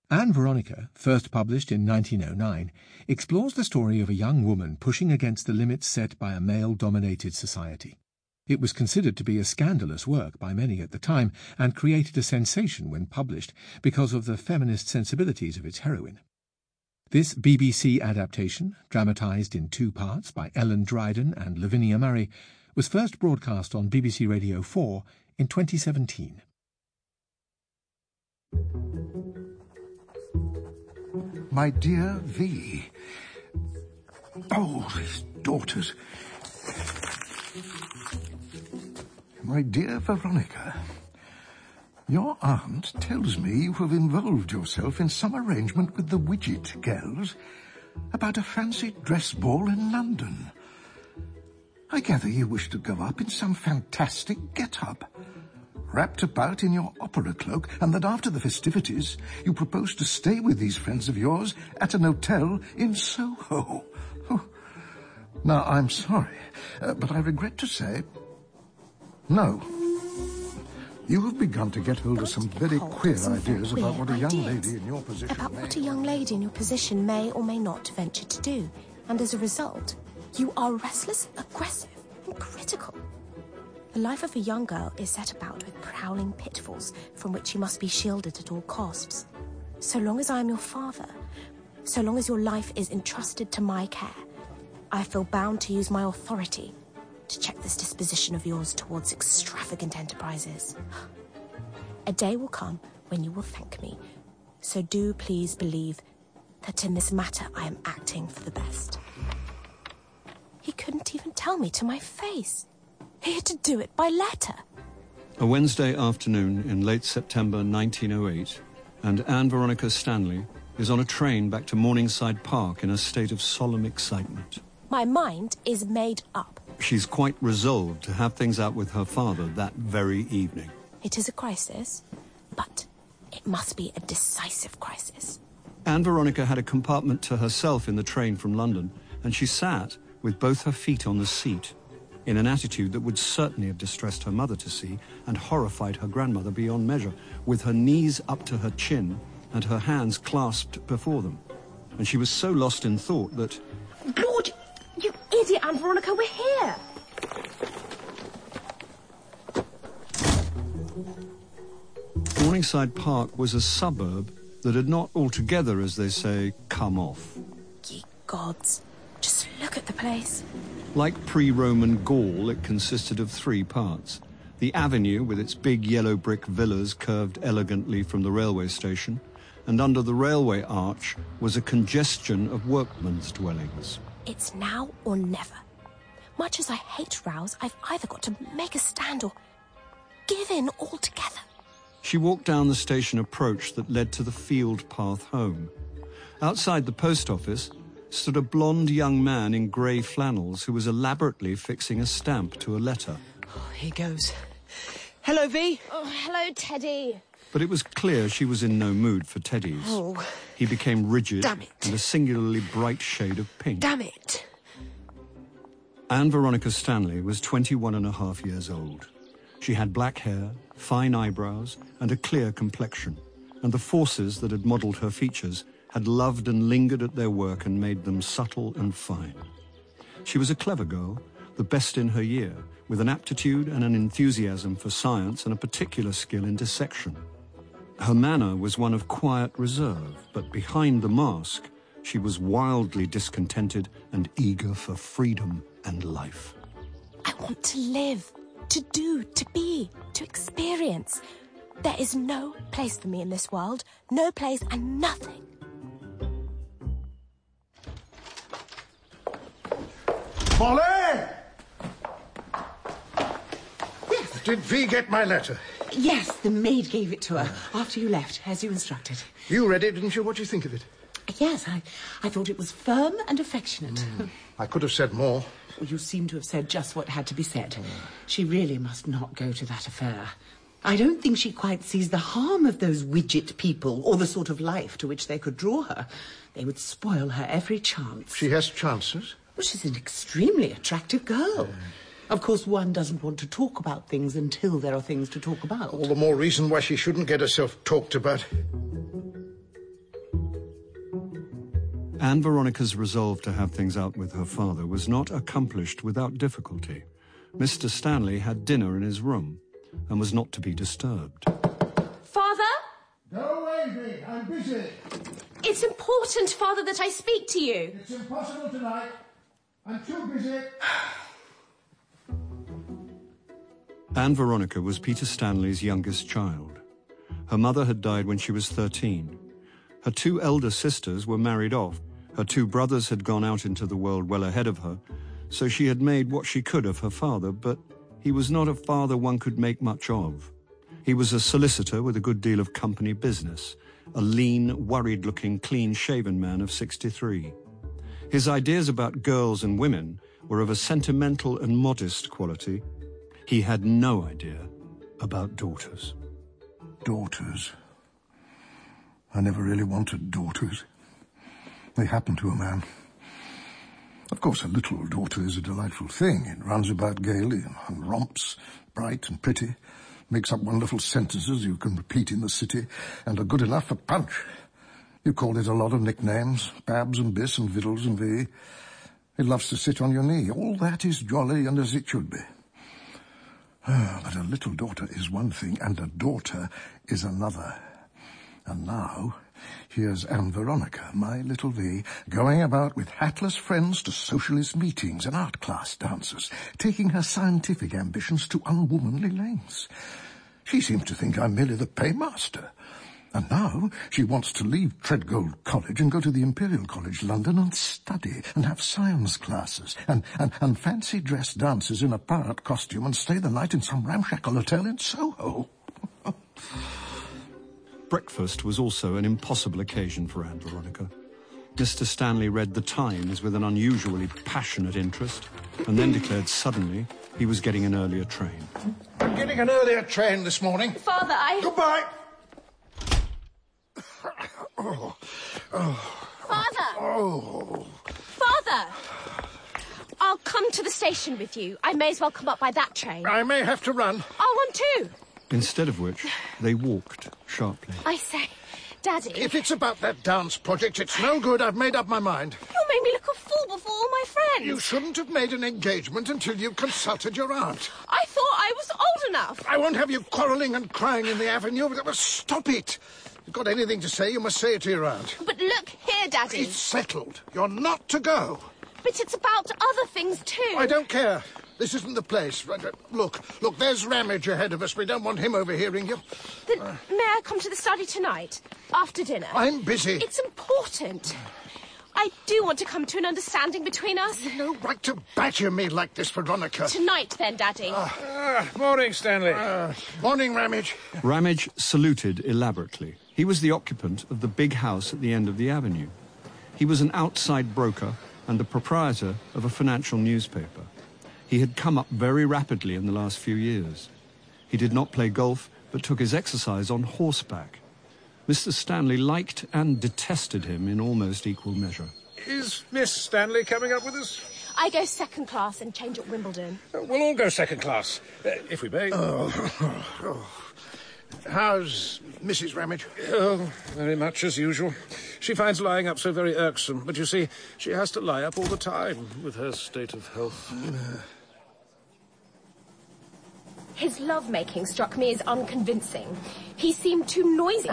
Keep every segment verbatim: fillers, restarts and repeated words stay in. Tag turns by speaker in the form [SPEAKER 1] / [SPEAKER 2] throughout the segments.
[SPEAKER 1] Anne Veronica, first published in nineteen oh nine, explores the story of a young woman pushing against the limits set by a male-dominated society. It was considered to be a scandalous work by many at the time and created a sensation when published because of the feminist sensibilities of its heroine. This B B C adaptation, dramatised in two parts by Ellen Dryden and Lavinia Murray, was first broadcast on B B C Radio four in twenty seventeen.
[SPEAKER 2] My dear V. Oh, his daughters. My dear Veronica, your aunt tells me you have involved yourself in some arrangement with the Widget girls about a fancy dress ball in London. I gather you wish to go up in some fantastic get-up, wrapped about in your opera cloak, and that after the festivities you propose to stay with these friends of yours at an hotel in Soho. Oh. Now, I'm sorry, uh, but I regret to say, no. You have begun to get hold of some very queer ideas about what a young lady in your position
[SPEAKER 3] About
[SPEAKER 2] may...
[SPEAKER 3] what a young lady in your position may or may not venture to do. And as a result, you are restless, aggressive, and critical. The life of a young girl is set about with prowling pitfalls from which you must be shielded at all costs. So long as I am your father, so long as your life is entrusted to my care, I feel bound to use my authority to check this disposition of yours towards extravagant enterprises. A day will come when you will thank me, so do please believe that in this matter I am acting for the best. He couldn't even tell me to my face. He had to do it by letter.
[SPEAKER 4] A Wednesday afternoon in late September nineteen oh eight, and Anne Veronica Stanley is on a train back to Morningside Park in a state of solemn excitement.
[SPEAKER 3] My mind is made up.
[SPEAKER 4] She's quite resolved to have things out with her father that very evening.
[SPEAKER 3] It is a crisis, but it must be a decisive crisis.
[SPEAKER 4] Anne Veronica had a compartment to herself in the train from London, and she sat with both her feet on the seat, in an attitude that would certainly have distressed her mother to see and horrified her grandmother beyond measure, with her knees up to her chin and her hands clasped before them. And she was so lost in thought that...
[SPEAKER 3] Lord, you idiot, Anne Veronica, we're here!
[SPEAKER 4] Morningside Park was a suburb that had not altogether, as they say, come off.
[SPEAKER 3] Ye gods, just look at the place.
[SPEAKER 4] Like pre-Roman Gaul, it consisted of three parts. The avenue, with its big yellow brick villas curved elegantly from the railway station, and under the railway arch was a congestion of workmen's dwellings.
[SPEAKER 3] It's now or never. Much as I hate rows, I've either got to make a stand or give in altogether.
[SPEAKER 4] She walked down the station approach that led to the field path home. Outside the post office stood a blonde young man in grey flannels who was elaborately fixing a stamp to a letter.
[SPEAKER 5] Oh, here goes. Hello, V.
[SPEAKER 3] Oh, hello, Teddy.
[SPEAKER 4] But it was clear she was in no mood for teddies.
[SPEAKER 5] Oh.
[SPEAKER 4] He became rigid
[SPEAKER 5] Damn it.
[SPEAKER 4] and a singularly bright shade of pink.
[SPEAKER 5] Damn it.
[SPEAKER 4] Anne Veronica Stanley was twenty-one and a half years old. She had black hair, fine eyebrows, and a clear complexion, and the forces that had modelled her features had loved and lingered at their work and made them subtle and fine. She was a clever girl, the best in her year, with an aptitude and an enthusiasm for science and a particular skill in dissection. Her manner was one of quiet reserve, but behind the mask, she was wildly discontented and eager for freedom and life.
[SPEAKER 3] I want to live, to do, to be, to experience. There is no place for me in this world, no place and nothing.
[SPEAKER 2] Molly! Yes. Did V get my letter?
[SPEAKER 5] Yes, the maid gave it to her after you left, as you instructed.
[SPEAKER 2] You read it, didn't you? What do you think of it?
[SPEAKER 5] Yes, I, I thought it was firm and affectionate.
[SPEAKER 2] Mm. I could have said more.
[SPEAKER 5] Well, you seem to have said just what had to be said. Mm. She really must not go to that affair. I don't think she quite sees the harm of those Widget people or the sort of life to which they could draw her. They would spoil her every chance.
[SPEAKER 2] She has chances?
[SPEAKER 5] Well, she's an extremely attractive girl. Mm. Of course, one doesn't want to talk about things until there are things to talk about.
[SPEAKER 2] All the more reason why she shouldn't get herself talked about.
[SPEAKER 4] Anne Veronica's resolve to have things out with her father was not accomplished without difficulty. Mister Stanley had dinner in his room and was not to be disturbed.
[SPEAKER 3] Father?
[SPEAKER 2] Go away, Vic. I'm busy.
[SPEAKER 3] It's important, Father, that I speak to you.
[SPEAKER 2] It's impossible tonight. I'm too busy.
[SPEAKER 4] Anne Veronica was Peter Stanley's youngest child. Her mother had died when she was thirteen. Her two elder sisters were married off. Her two brothers had gone out into the world well ahead of her, so she had made what she could of her father, but he was not a father one could make much of. He was a solicitor with a good deal of company business, a lean, worried-looking, clean-shaven man of sixty-three. His ideas about girls and women were of a sentimental and modest quality. He had no idea about daughters.
[SPEAKER 2] Daughters? I never really wanted daughters. They happen to a man. Of course, a little daughter is a delightful thing. It runs about gaily and romps, bright and pretty, makes up wonderful sentences you can repeat in the city, and are good enough for punch. You call it a lot of nicknames, Babs and Biss and Viddles and V. It loves to sit on your knee. All that is jolly and as it should be. Ah, but a little daughter is one thing, and a daughter is another. And now, here's Anne Veronica, my little V, going about with hatless friends to socialist meetings and art class dances, taking her scientific ambitions to unwomanly lengths. She seems to think I'm merely the paymaster. And now she wants to leave Treadgold College and go to the Imperial College London and study and have science classes and, and, and fancy dress dances in a pirate costume and stay the night in some ramshackle hotel in Soho.
[SPEAKER 4] Breakfast was also an impossible occasion for Anne Veronica. Mister Stanley read the Times with an unusually passionate interest and then declared suddenly he was getting an earlier train.
[SPEAKER 2] I'm getting an earlier train this morning.
[SPEAKER 3] Father, I...
[SPEAKER 2] Goodbye. Oh.
[SPEAKER 3] Oh. Father!
[SPEAKER 2] Oh.
[SPEAKER 3] Father! I'll come to the station with you. I may as well come up by that train.
[SPEAKER 2] I may have to run.
[SPEAKER 3] I'll run too.
[SPEAKER 4] Instead of which, they walked sharply.
[SPEAKER 3] I say, Daddy...
[SPEAKER 2] If it's about that dance project, it's no good. I've made up my mind.
[SPEAKER 3] You made me look a fool before all my friends.
[SPEAKER 2] You shouldn't have made an engagement until you consulted your aunt.
[SPEAKER 3] I thought I was old enough.
[SPEAKER 2] I won't have you quarrelling and crying in the avenue. Stop it. If you've got anything to say, you must say it to your aunt.
[SPEAKER 3] But look here, Daddy.
[SPEAKER 2] It's settled. You're not to go.
[SPEAKER 3] But it's about other things, too.
[SPEAKER 2] I don't care. This isn't the place. Look, look, there's Ramage ahead of us. We don't want him overhearing you.
[SPEAKER 3] Then uh, may I come to the study tonight, after dinner?
[SPEAKER 2] I'm busy.
[SPEAKER 3] It's important. I do want to come to an understanding between us.
[SPEAKER 2] You've no right to badger me like this, Veronica.
[SPEAKER 3] Tonight, then, Daddy.
[SPEAKER 2] Uh,
[SPEAKER 6] ah, morning, Stanley.
[SPEAKER 2] Uh, morning, Ramage.
[SPEAKER 4] Ramage saluted elaborately. He was the occupant of the big house at the end of the avenue. He was an outside broker and the proprietor of a financial newspaper. He had come up very rapidly in the last few years. He did not play golf, but took his exercise on horseback. Mister Stanley liked and detested him in almost equal measure.
[SPEAKER 6] Is Miss Stanley coming up with us?
[SPEAKER 3] I go second class and change at Wimbledon.
[SPEAKER 6] Uh, we'll all go second class, uh, if we may.
[SPEAKER 2] Oh, oh. How's Missus Ramage?
[SPEAKER 6] Oh, very much as usual. She finds lying up so very irksome, but you see, she has to lie up all the time with her state of health. Uh.
[SPEAKER 3] His love-making struck me as unconvincing. He seemed too noisy.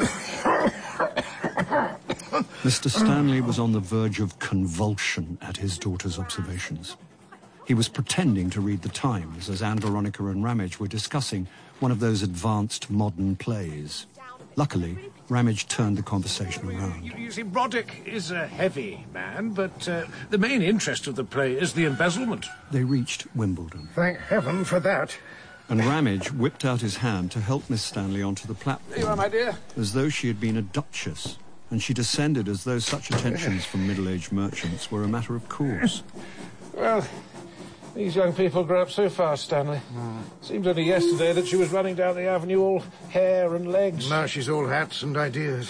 [SPEAKER 4] Mister Stanley was on the verge of convulsion at his daughter's observations. He was pretending to read the Times as Anne Veronica and Ramage were discussing one of those advanced modern plays. Luckily, Ramage turned the conversation around.
[SPEAKER 6] You, you see, Roddick is a heavy man, but uh, the main interest of the play is the embezzlement.
[SPEAKER 4] They reached Wimbledon.
[SPEAKER 2] Thank heaven for that.
[SPEAKER 4] And Ramage whipped out his hand to help Miss Stanley onto the platform.
[SPEAKER 6] There you are, my dear.
[SPEAKER 4] As though she had been a duchess, and she descended as though such attentions from middle-aged merchants were a matter of course.
[SPEAKER 6] Well, these young people grow up so fast, Stanley. Mm. Seems only yesterday that she was running down the avenue all hair and legs.
[SPEAKER 2] Now she's all hats and ideas.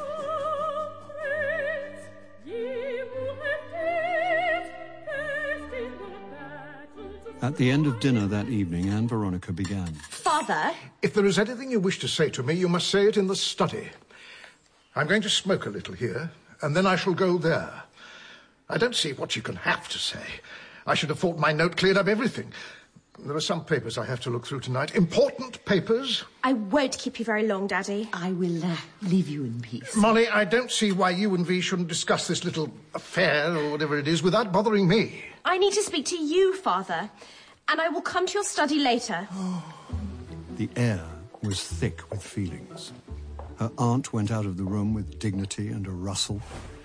[SPEAKER 4] At the end of dinner that evening, Anne Veronica began.
[SPEAKER 3] Father?
[SPEAKER 2] If there is anything you wish to say to me, you must say it in the study. I'm going to smoke a little here, and then I shall go there. I don't see what you can have to say. I should have thought my note cleared up everything. There are some papers I have to look through tonight. Important papers.
[SPEAKER 3] I won't keep you very long, Daddy.
[SPEAKER 5] I will uh, leave you in peace.
[SPEAKER 2] Molly, I don't see why you and Vi shouldn't discuss this little affair, or whatever it is, without bothering me.
[SPEAKER 3] I need to speak to you, Father, and I will come to your study later.
[SPEAKER 4] The air was thick with feelings. Her aunt went out of the room with dignity and a rustle.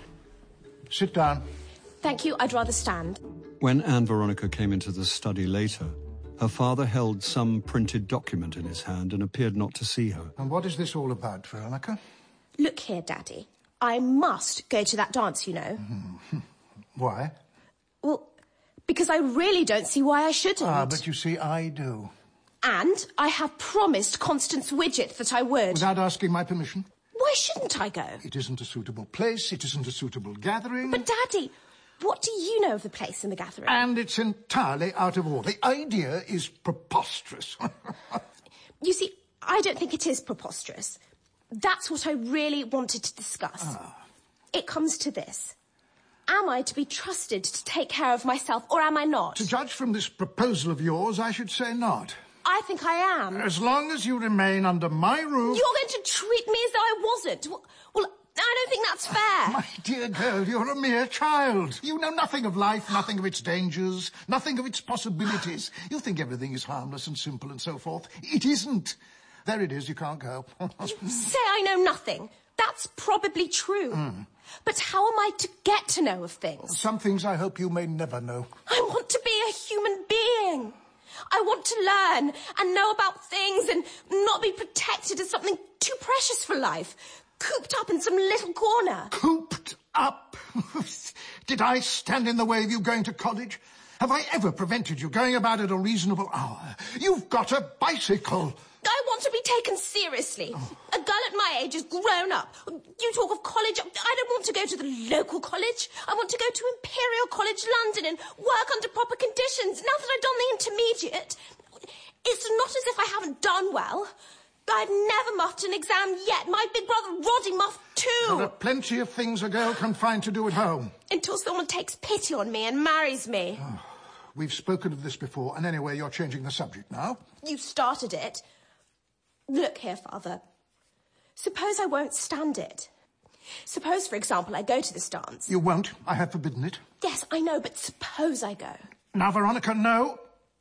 [SPEAKER 2] Sit down.
[SPEAKER 3] Thank you, I'd rather stand.
[SPEAKER 4] When Anne Veronica came into the study later, her father held some printed document in his hand and appeared not to see her.
[SPEAKER 2] And what is this all about, Veronica?
[SPEAKER 3] Look here, Daddy. I must go to that dance, you know.
[SPEAKER 2] Mm-hmm. Why?
[SPEAKER 3] Well, because I really don't see why I shouldn't.
[SPEAKER 2] Ah, but you see, I do.
[SPEAKER 3] And I have promised Constance Widgett that I would.
[SPEAKER 2] Without asking my permission?
[SPEAKER 3] Why shouldn't I go?
[SPEAKER 2] It isn't a suitable place, it isn't a suitable gathering.
[SPEAKER 3] But, Daddy, what do you know of the place and the gathering?
[SPEAKER 2] And it's entirely out of order. The idea is preposterous.
[SPEAKER 3] You see, I don't think it is preposterous. That's what I really wanted to discuss.
[SPEAKER 2] Ah.
[SPEAKER 3] It comes to this. Am I to be trusted to take care of myself, or am I not?
[SPEAKER 2] To judge from this proposal of yours, I should say not.
[SPEAKER 3] I think I am.
[SPEAKER 2] As long as you remain under my roof...
[SPEAKER 3] You're going to treat me as though I wasn't. Well, well I don't think that's fair.
[SPEAKER 2] My dear girl, you're a mere child. You know nothing of life, nothing of its dangers, nothing of its possibilities. You think everything is harmless and simple and so forth. It isn't. There it is, you can't go.
[SPEAKER 3] You say I know nothing. That's probably true.
[SPEAKER 2] Mm.
[SPEAKER 3] But how am I to get to know of things?
[SPEAKER 2] Some things I hope you may never know.
[SPEAKER 3] I want to be a human being. I want to learn and know about things and not be protected as something too precious for life, cooped up in some little corner.
[SPEAKER 2] Cooped up? Did I stand in the way of you going to college? Have I ever prevented you going about at a reasonable hour? You've got a bicycle.
[SPEAKER 3] I want to be taken seriously. Oh. A girl at my age is grown up. You talk of college. I don't want to go to the local college. I want to go to Imperial College London and work under proper conditions. Now that I've done the intermediate, it's not as if I haven't done well. I've never muffed an exam yet. My big brother Roddy muffed too.
[SPEAKER 2] There are plenty of things a girl can find to do at home.
[SPEAKER 3] Until someone takes pity on me and marries me.
[SPEAKER 2] Oh, we've spoken of this before, and anyway, you're changing the subject now.
[SPEAKER 3] You started it. Look here, Father. Suppose I won't stand it. Suppose, for example, I go to this dance.
[SPEAKER 2] You won't. I have forbidden it.
[SPEAKER 3] Yes, I know, but suppose I go.
[SPEAKER 2] Now, Veronica, no.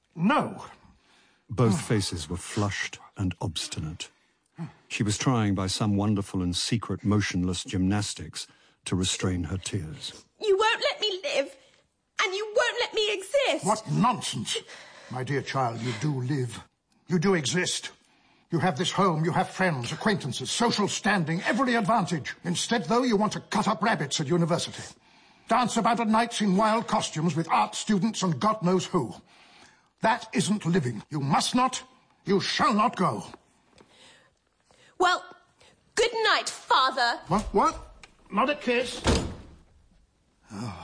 [SPEAKER 2] No.
[SPEAKER 4] Both faces were flushed and obstinate. She was trying by some wonderful and secret motionless gymnastics to restrain her tears.
[SPEAKER 3] You won't let me live, and you won't let me exist.
[SPEAKER 2] What nonsense. My dear child, you do live. You do exist. You have this home, you have friends, acquaintances, social standing, every advantage. Instead, though, you want to cut up rabbits at university. Dance about at nights in wild costumes with art students and God knows who. That isn't living. You must not, you shall not go.
[SPEAKER 3] Well, good night, Father.
[SPEAKER 2] What? What? Not a kiss?
[SPEAKER 3] Oh.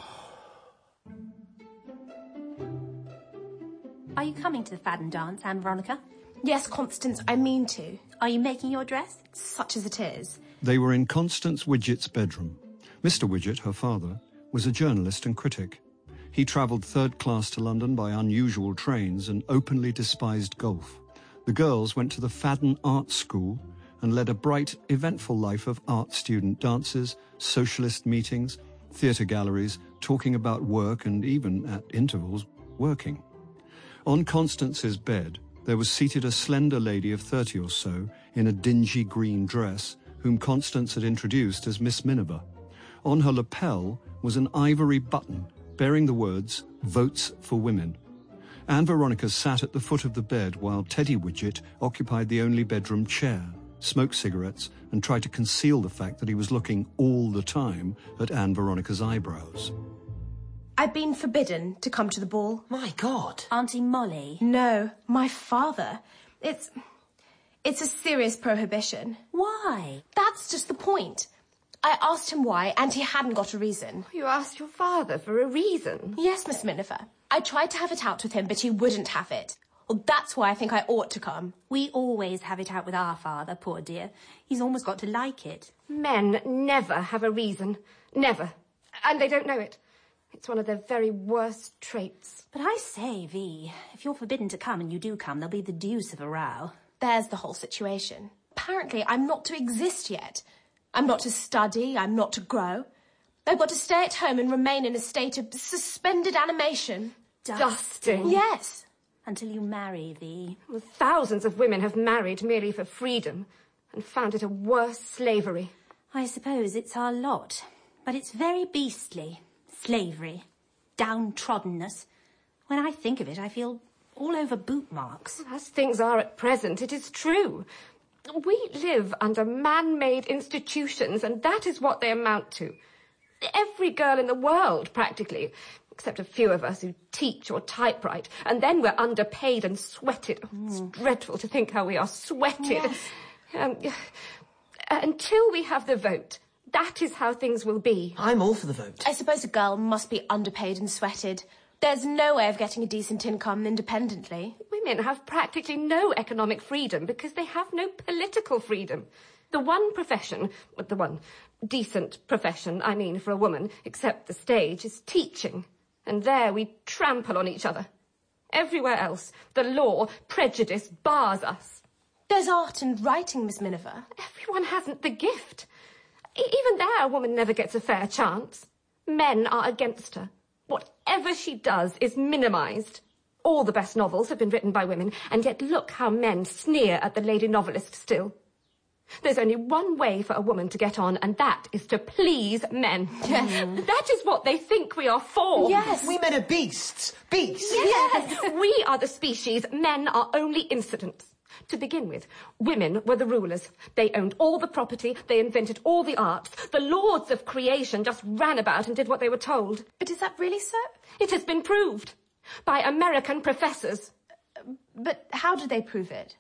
[SPEAKER 3] Are you coming to the Fadden dance, Anne Veronica? Yes, Constance, I mean to. Are you making your dress? Such as it is.
[SPEAKER 4] They were in Constance Widgett's bedroom. Mister Widgett, her father, was a journalist and critic. He travelled third class to London by unusual trains and openly despised golf. The girls went to the Fadden Art School and led a bright, eventful life of art student dances, socialist meetings, theatre galleries, talking about work and even, at intervals, working. On Constance's bed, there was seated a slender lady of thirty or so in a dingy green dress, whom Constance had introduced as Miss Miniver. On her lapel was an ivory button bearing the words, Votes for Women. Anne Veronica sat at the foot of the bed while Teddy Widgett occupied the only bedroom chair, smoked cigarettes, and tried to conceal the fact that he was looking all the time at Anne Veronica's eyebrows.
[SPEAKER 3] I've been forbidden to come to the ball.
[SPEAKER 5] My God.
[SPEAKER 3] Auntie Molly? No, my father. It's... It's a serious prohibition. Why? That's just the point. I asked him why, and he hadn't got a reason.
[SPEAKER 7] You asked your father for a reason?
[SPEAKER 3] Yes, Miss Miniver. I tried to have it out with him, but he wouldn't have it. Well, that's why I think I ought to come.
[SPEAKER 7] We always have it out with our father, poor dear. He's almost got to like it.
[SPEAKER 8] Men never have a reason. Never. And they don't know it. It's one of their very worst traits.
[SPEAKER 7] But I say, V, if you're forbidden to come and you do come, there'll be the deuce of a row.
[SPEAKER 3] There's the whole situation. Apparently, I'm not to exist yet. I'm not to study, I'm not to grow. I've got to stay at home and remain in a state of suspended animation.
[SPEAKER 8] Dusting.
[SPEAKER 3] Yes.
[SPEAKER 7] Until you marry, V.
[SPEAKER 8] Well, thousands of women have married merely for freedom and found it a worse slavery.
[SPEAKER 7] I suppose it's our lot. But it's very beastly. Slavery. Downtroddenness. When I think of it, I feel all over boot marks.
[SPEAKER 8] As things are at present, it is true. We live under man-made institutions, and that is what they amount to. Every girl in the world, practically, except a few of us who teach or typewrite, and then we're underpaid and sweated. Oh, it's mm. dreadful to think how we are sweated.
[SPEAKER 3] Yes.
[SPEAKER 8] Um, until we have the vote, that is how things will be.
[SPEAKER 9] I'm all for the vote.
[SPEAKER 3] I suppose a girl must be underpaid and sweated. There's no way of getting a decent income independently.
[SPEAKER 8] Women have practically no economic freedom because they have no political freedom. The one profession, the one decent profession, I mean, for a woman, except the stage, is teaching. And there we trample on each other. Everywhere else, the law, prejudice, bars us.
[SPEAKER 3] There's art and writing, Miss Miniver.
[SPEAKER 8] Everyone hasn't the gift. E- even there, a woman never gets a fair chance. Men are against her. Whatever she does is minimised. All the best novels have been written by women, and yet look how men sneer at the lady novelist still. There's only one way for a woman to get on, and that is to please men. Yes. That is what they think we are for.
[SPEAKER 3] Yes.
[SPEAKER 9] We men are beasts. Beasts.
[SPEAKER 8] Yes. We are the species. Men are only incidents. To begin with, women were the rulers. They owned all the property, they invented all the arts. The lords of creation just ran about and did what they were told.
[SPEAKER 3] But is that really so?
[SPEAKER 8] It has been proved. By American professors.
[SPEAKER 3] But how did they prove it?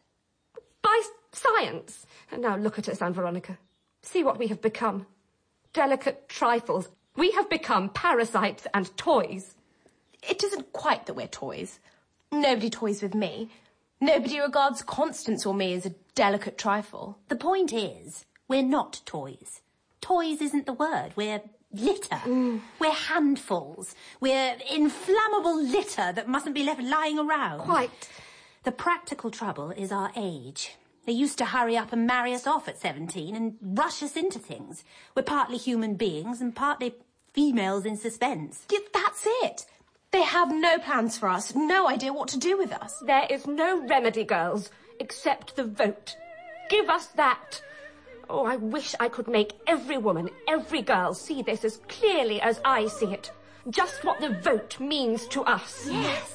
[SPEAKER 8] By science. And now look at us, Anne Veronica. See what we have become. Delicate trifles. We have become parasites and toys.
[SPEAKER 3] It isn't quite that we're toys. Nobody toys with me. Nobody regards Constance or me as a delicate trifle.
[SPEAKER 7] The point is, we're not toys. Toys isn't the word. We're litter. Mm. We're handfuls. We're inflammable litter that mustn't be left lying around.
[SPEAKER 8] Quite.
[SPEAKER 7] The practical trouble is our age. They used to hurry up and marry us off at seventeen and rush us into things. We're partly human beings and partly females in suspense.
[SPEAKER 3] Yeah, that's it. They have no plans for us, no idea what to do with us.
[SPEAKER 8] There is no remedy, girls, except the vote. Give us that. Oh, I wish I could make every woman, every girl see this as clearly as I see it. Just what the vote means to us.
[SPEAKER 3] Yes.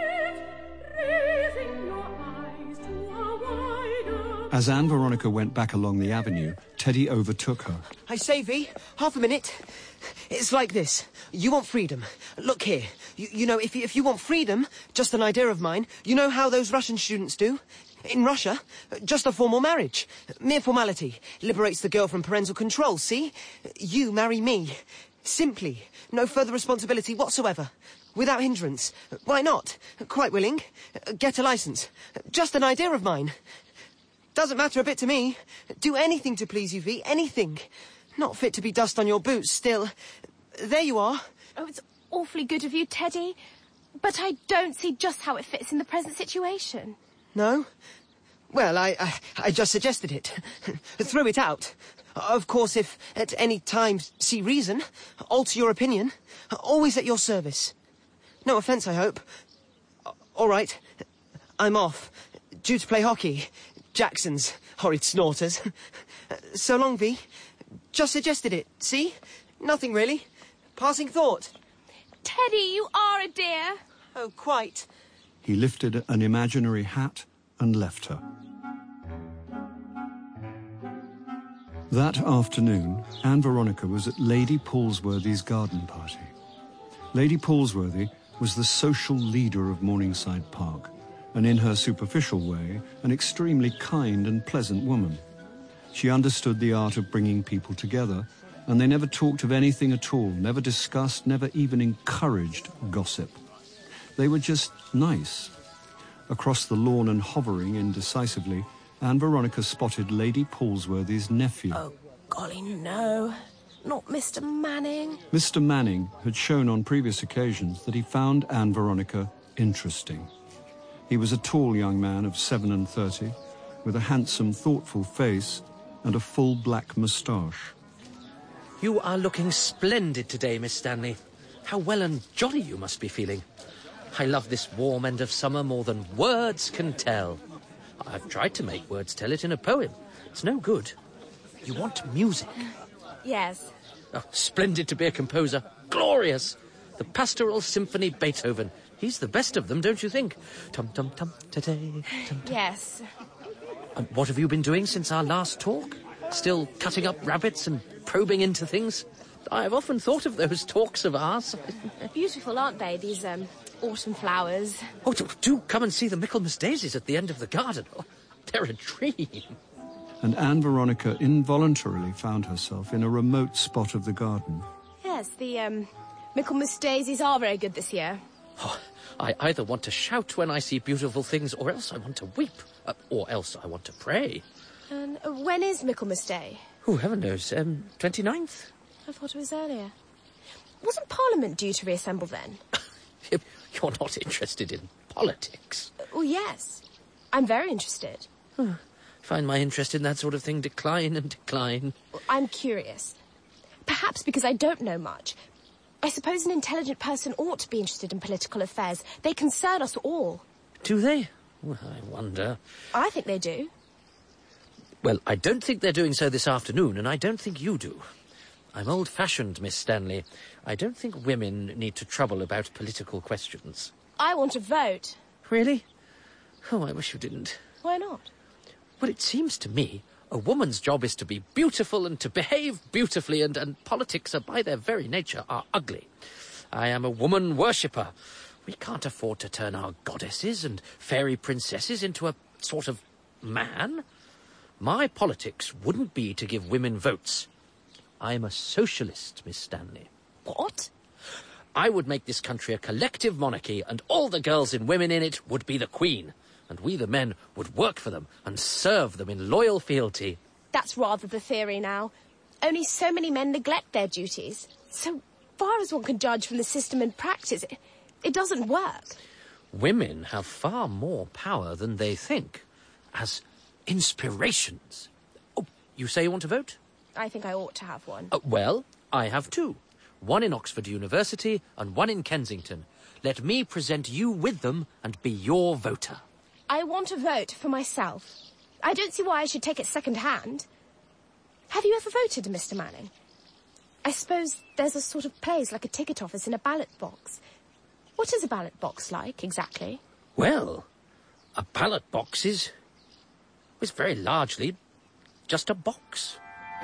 [SPEAKER 4] As Anne Veronica went back along the avenue, Teddy overtook her.
[SPEAKER 9] I say, V, half a minute. It's like this. You want freedom. Look here. You, you know, if you, if you want freedom, just an idea of mine, you know how those Russian students do? In Russia, just a formal marriage. Mere formality. Liberates the girl from parental control, see? You marry me. Simply. No further responsibility whatsoever. Without hindrance. Why not? Quite willing. Get a licence. Just an idea of mine. Doesn't matter a bit to me. Do anything to please you, V. Anything. Not fit to be dust on your boots, still. There you are.
[SPEAKER 3] Oh, it's awfully good of you, Teddy. But I don't see just how it fits in the present situation.
[SPEAKER 9] No? Well, I, I, I just suggested it. Throw it out. Of course, if at any time see reason, alter your opinion. Always at your service. No offence, I hope. All right. I'm off. Due to play hockey. Jackson's. Horrid snorters. So long, V. Just suggested it, see? Nothing really. Passing thought.
[SPEAKER 3] Teddy, you are a dear.
[SPEAKER 9] Oh, quite.
[SPEAKER 4] He lifted an imaginary hat and left her. That afternoon, Anne Veronica was at Lady Paulsworthy's garden party. Lady Paulsworthy was the social leader of Morningside Park, and in her superficial way, an extremely kind and pleasant woman. She understood the art of bringing people together, and they never talked of anything at all, never discussed, never even encouraged gossip. They were just nice. Across the lawn and hovering indecisively, Anne Veronica spotted Lady Palsworthy's nephew.
[SPEAKER 3] Oh, golly, no. Not Mister Manning.
[SPEAKER 4] Mister Manning had shown on previous occasions that he found Anne Veronica interesting. He was a tall young man of seven and thirty, with a handsome, thoughtful face and a full black moustache.
[SPEAKER 10] You are looking splendid today, Miss Stanley. How well and jolly you must be feeling. I love this warm end of summer more than words can tell. I've tried to make words tell it in a poem. It's no good. You want music?
[SPEAKER 3] Yes.
[SPEAKER 10] Oh, splendid to be a composer. Glorious. The Pastoral Symphony Beethoven. He's the best of them, don't you think? Tum-tum-tum, ta-tay, tum-tum.
[SPEAKER 3] Yes.
[SPEAKER 10] And what have you been doing since our last talk? Still cutting up rabbits and probing into things? I've often thought of those talks of ours.
[SPEAKER 3] Beautiful, aren't they, these, um, autumn flowers?
[SPEAKER 10] Oh, do, do come and see the Michaelmas daisies at the end of the garden. Oh, they're a dream.
[SPEAKER 4] And Anne Veronica involuntarily found herself in a remote spot of the garden.
[SPEAKER 3] Yes, the, um, Michaelmas daisies are very good this year.
[SPEAKER 10] Oh, I either want to shout when I see beautiful things, or else I want to weep, uh, or else I want to pray.
[SPEAKER 3] And uh, when is Michaelmas Day?
[SPEAKER 10] Oh, heaven knows. Um, twenty-ninth?
[SPEAKER 3] I thought it was earlier. Wasn't Parliament due to reassemble then?
[SPEAKER 10] You're not interested in politics?
[SPEAKER 3] Uh, well, yes. I'm very interested.
[SPEAKER 10] I find my interest in that sort of thing decline and decline.
[SPEAKER 3] I'm curious. Perhaps because I don't know much. I suppose an intelligent person ought to be interested in political affairs. They concern us all.
[SPEAKER 10] Do they? Well, I wonder.
[SPEAKER 3] I think they do.
[SPEAKER 10] Well, I don't think they're doing so this afternoon, and I don't think you do. I'm old-fashioned, Miss Stanley. I don't think women need to trouble about political questions.
[SPEAKER 3] I want to vote.
[SPEAKER 10] Really? Oh, I wish you didn't.
[SPEAKER 3] Why not?
[SPEAKER 10] Well, it seems to me a woman's job is to be beautiful and to behave beautifully, and, and politics are, by their very nature, are ugly. I am a woman worshipper. We can't afford to turn our goddesses and fairy princesses into a sort of man. My politics wouldn't be to give women votes. I'm a socialist, Miss Stanley.
[SPEAKER 3] What?
[SPEAKER 10] I would make this country a collective monarchy, and all the girls and women in it would be the Queen. And we, the men, would work for them and serve them in loyal fealty.
[SPEAKER 3] That's rather the theory now. Only so many men neglect their duties. So far as one can judge from the system and practice, it, it doesn't work.
[SPEAKER 10] Women have far more power than they think, as inspirations. Oh, you say you want to vote?
[SPEAKER 3] I think I ought to have one.
[SPEAKER 10] Uh, well, I have two. One in Oxford University and one in Kensington. Let me present you with them and be your voter.
[SPEAKER 3] I want to vote for myself. I don't see why I should take it second-hand. Have you ever voted, Mister Manning? I suppose there's a sort of place like a ticket office in a ballot box. What is a ballot box like, exactly?
[SPEAKER 10] Well, a ballot box is... is very largely just a box.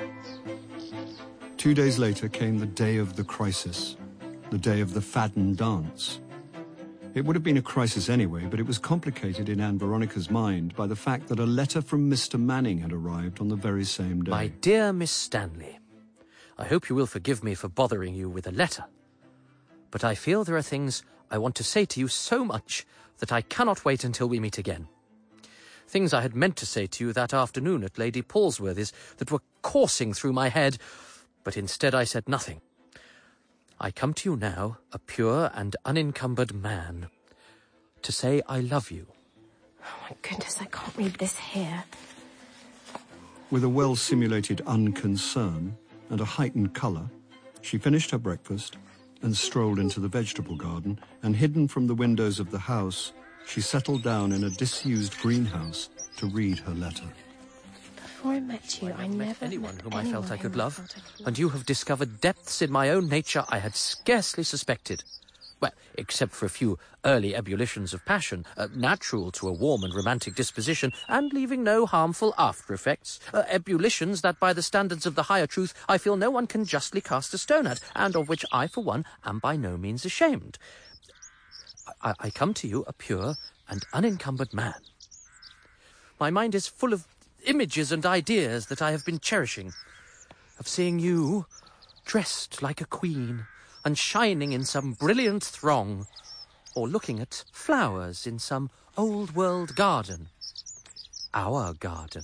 [SPEAKER 4] Two days later came the day of the crisis, the day of the Fadden dance. It would have been a crisis anyway, but it was complicated in Anne Veronica's mind by the fact that a letter from Mister Manning had arrived on the very same day.
[SPEAKER 10] My dear Miss Stanley, I hope you will forgive me for bothering you with a letter. But I feel there are things I want to say to you so much that I cannot wait until we meet again. Things I had meant to say to you that afternoon at Lady Palsworthy's that were coursing through my head, but instead I said nothing. I come to you now, a pure and unencumbered man, to say I love you.
[SPEAKER 3] Oh, my goodness, I can't read this here.
[SPEAKER 4] With a well-simulated unconcern and a heightened colour, she finished her breakfast and strolled into the vegetable garden, and hidden from the windows of the house, she settled down in a disused greenhouse to read her letter.
[SPEAKER 3] Before I met you, I, I never
[SPEAKER 10] met anyone
[SPEAKER 3] met
[SPEAKER 10] whom
[SPEAKER 3] anyone
[SPEAKER 10] I felt I could
[SPEAKER 3] whom
[SPEAKER 10] love,
[SPEAKER 3] I felt I could love.
[SPEAKER 10] and you have discovered depths in my own nature I had scarcely suspected. Well, except for a few early ebullitions of passion, uh, natural to a warm and romantic disposition, and leaving no harmful after-effects, uh, ebullitions that by the standards of the higher truth I feel no one can justly cast a stone at, and of which I, for one, am by no means ashamed. I, I come to you a pure and unencumbered man. My mind is full of images and ideas that I have been cherishing, of seeing you dressed like a queen and shining in some brilliant throng, or looking at flowers in some old-world garden. Our garden.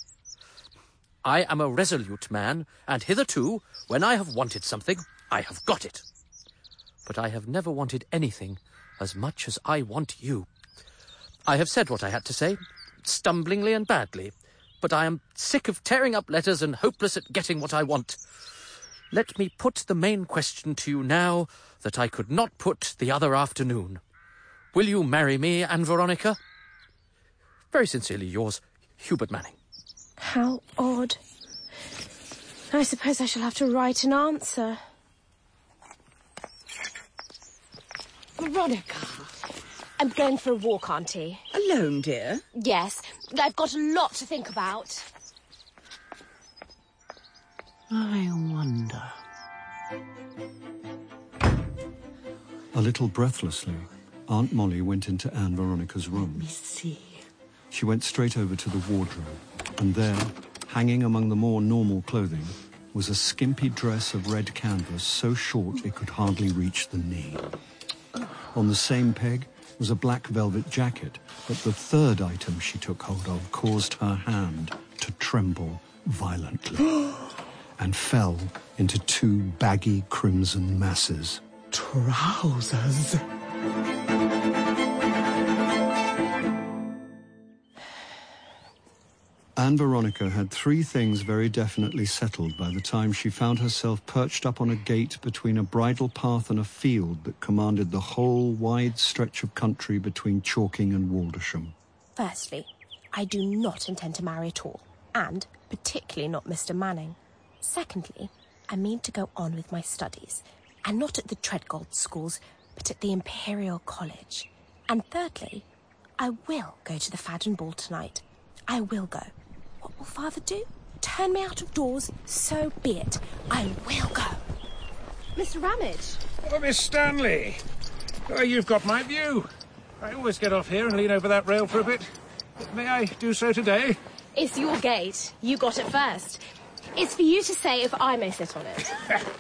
[SPEAKER 10] I am a resolute man, and hitherto, when I have wanted something, I have got it. But I have never wanted anything as much as I want you. I have said what I had to say, stumblingly and badly, but I am sick of tearing up letters and hopeless at getting what I want. Let me put the main question to you now that I could not put the other afternoon. Will you marry me, Anne Veronica? Very sincerely yours, Hubert Manning.
[SPEAKER 3] How odd. I suppose I shall have to write an answer.
[SPEAKER 5] Veronica.
[SPEAKER 3] I'm going for a walk, Auntie.
[SPEAKER 5] Alone, dear?
[SPEAKER 3] Yes. I've got a lot to think about.
[SPEAKER 5] I wonder.
[SPEAKER 4] A little breathlessly, Aunt Molly went into Anne Veronica's room.
[SPEAKER 5] Let me see.
[SPEAKER 4] She went straight over to the wardrobe, and there, hanging among the more normal clothing, was a skimpy dress of red canvas so short it could hardly reach the knee. On the same peg was a black velvet jacket, but the third item she took hold of caused her hand to tremble violently and fell into two baggy crimson masses.
[SPEAKER 5] Trousers.
[SPEAKER 4] Anne Veronica had three things very definitely settled by the time she found herself perched up on a gate between a bridle path and a field that commanded the whole wide stretch of country between Chalking and Waldersham.
[SPEAKER 3] Firstly, I do not intend to marry at all, and particularly not Mister Manning. Secondly, I mean to go on with my studies, and not at the Treadgold schools, but at the Imperial College. And thirdly, I will go to the Fadden Ball tonight. I will go. What will Father do? Turn me out of doors? So be it. I will go. Mister Ramage.
[SPEAKER 6] Oh, Miss Stanley. Oh, you've got my view. I always get off here and lean over that rail for a bit. May I do so today?
[SPEAKER 3] It's your gate. You got it first. It's for you to say if I may sit on it.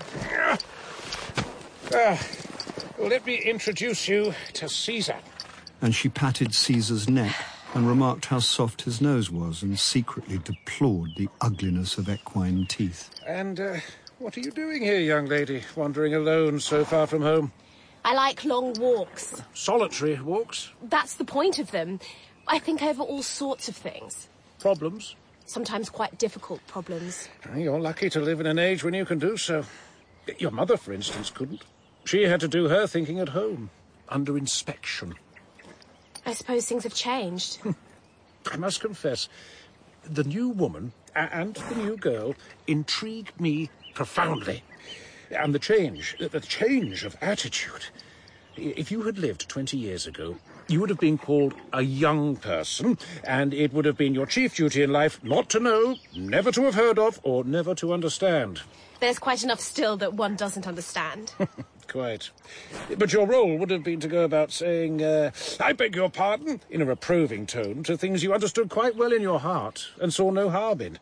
[SPEAKER 6] uh, let me introduce you to Caesar.
[SPEAKER 4] And she patted Caesar's neck and remarked how soft his nose was and secretly deplored the ugliness of equine teeth.
[SPEAKER 6] And uh, what are you doing here, young lady, wandering alone so far from home?
[SPEAKER 3] I like long walks.
[SPEAKER 6] Solitary walks?
[SPEAKER 3] That's the point of them. I think over all sorts of things.
[SPEAKER 6] Problems?
[SPEAKER 3] Sometimes quite difficult problems.
[SPEAKER 6] You're lucky to live in an age when you can do so. Your mother, for instance, couldn't. She had to do her thinking at home, under inspection.
[SPEAKER 3] I suppose things have changed.
[SPEAKER 6] I must confess, the new woman and the new girl intrigued me profoundly. And the change, the change of attitude. If you had lived twenty years ago, you would have been called a young person, and it would have been your chief duty in life not to know, never to have heard of, or never to understand.
[SPEAKER 3] There's quite enough still that one doesn't understand.
[SPEAKER 6] Quite. But your role would have been to go about saying, uh, I beg your pardon, in a reproving tone, to things you understood quite well in your heart and saw no harm in.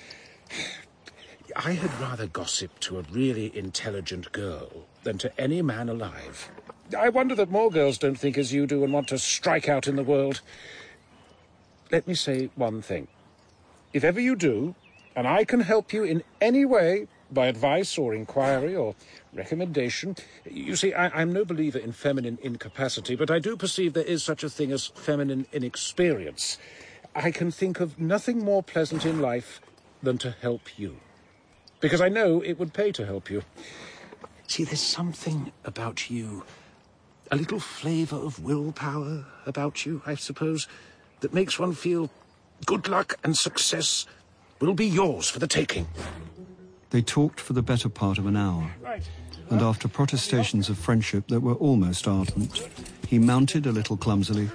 [SPEAKER 6] I had rather gossip to a really intelligent girl than to any man alive. I wonder that more girls don't think as you do and want to strike out in the world. Let me say one thing. If ever you do, and I can help you in any way, by advice or inquiry or recommendation. You see, I, I'm no believer in feminine incapacity, but I do perceive there is such a thing as feminine inexperience. I can think of nothing more pleasant in life than to help you. Because I know it would pay to help you. See, there's something about you, a little flavour of willpower about you, I suppose, that makes one feel good luck and success will be yours for the taking.
[SPEAKER 4] They talked for the better part of an hour, and after protestations of friendship that were almost ardent, he mounted a little clumsily.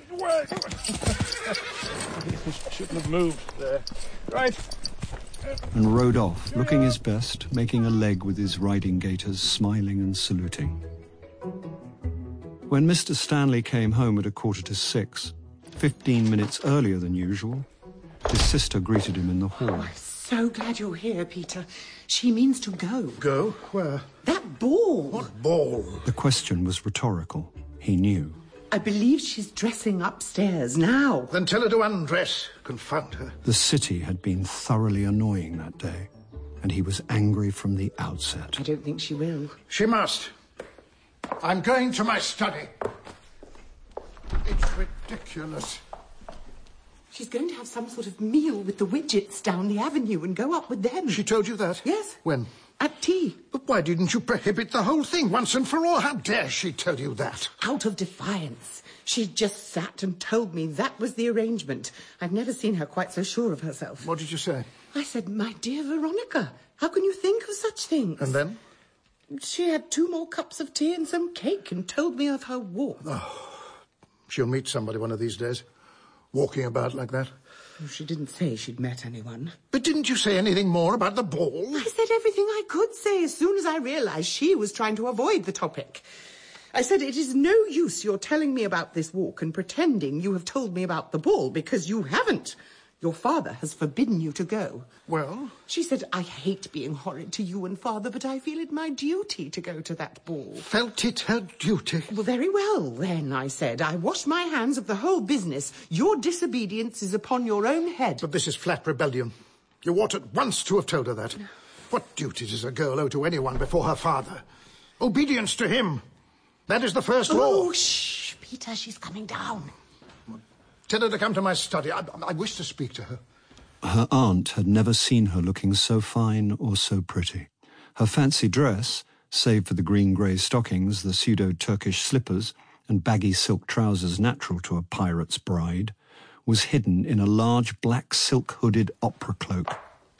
[SPEAKER 6] Shouldn't have moved there. Right.
[SPEAKER 4] And rode off, looking his best, making a leg with his riding gaiters, smiling and saluting. When Mister Stanley came home at a quarter to six, fifteen minutes earlier than usual, his sister greeted him in the hall.
[SPEAKER 5] So glad you're here, Peter. She means to go.
[SPEAKER 2] Go? Where?
[SPEAKER 5] That ball.
[SPEAKER 2] What ball?
[SPEAKER 4] The question was rhetorical. He knew.
[SPEAKER 5] I believe she's dressing upstairs now.
[SPEAKER 2] Then tell her to undress. Confound her.
[SPEAKER 4] The city had been thoroughly annoying that day, and he was angry from the outset.
[SPEAKER 5] I don't think she will.
[SPEAKER 2] She must. I'm going to my study. It's ridiculous.
[SPEAKER 5] She's going to have some sort of meal with the Widgetts down the avenue and go up with them.
[SPEAKER 2] She told you that?
[SPEAKER 5] Yes.
[SPEAKER 2] When?
[SPEAKER 5] At tea.
[SPEAKER 2] But why didn't you prohibit the whole thing once and for all? How dare she tell you that?
[SPEAKER 5] Out of defiance. She just sat and told me that was the arrangement. I've never seen her quite so sure of herself.
[SPEAKER 2] What did you say?
[SPEAKER 5] I said, my dear Veronica, how can you think of such things?
[SPEAKER 2] And then?
[SPEAKER 5] She had two more cups of tea and some cake and told me of her walk.
[SPEAKER 2] Oh, she'll meet somebody one of these days. Walking about like that.
[SPEAKER 5] Oh, she didn't say she'd met anyone.
[SPEAKER 2] But didn't you say anything more about the ball?
[SPEAKER 5] I said everything I could say as soon as I realised she was trying to avoid the topic. I said, it is no use your telling me about this walk and pretending you have told me about the ball, because you haven't. Your father has forbidden you to go.
[SPEAKER 2] Well?
[SPEAKER 5] She said, I hate being horrid to you and father, but I feel it my duty to go to that ball.
[SPEAKER 2] Felt it her duty?
[SPEAKER 5] Well, very well, then, I said. I wash my hands of the whole business. Your disobedience is upon your own head.
[SPEAKER 2] But this is flat rebellion. You ought at once to have told her that. What duty does a girl owe to anyone before her father? Obedience to him. That is the first law.
[SPEAKER 5] Oh, shh, Peter, she's coming down.
[SPEAKER 2] Tell her to come to my study. I, I wish to speak to her.
[SPEAKER 4] Her aunt had never seen her looking so fine or so pretty. Her fancy dress, save for the green-grey stockings, the pseudo-Turkish slippers, and baggy silk trousers natural to a pirate's bride, was hidden in a large black silk-hooded opera cloak.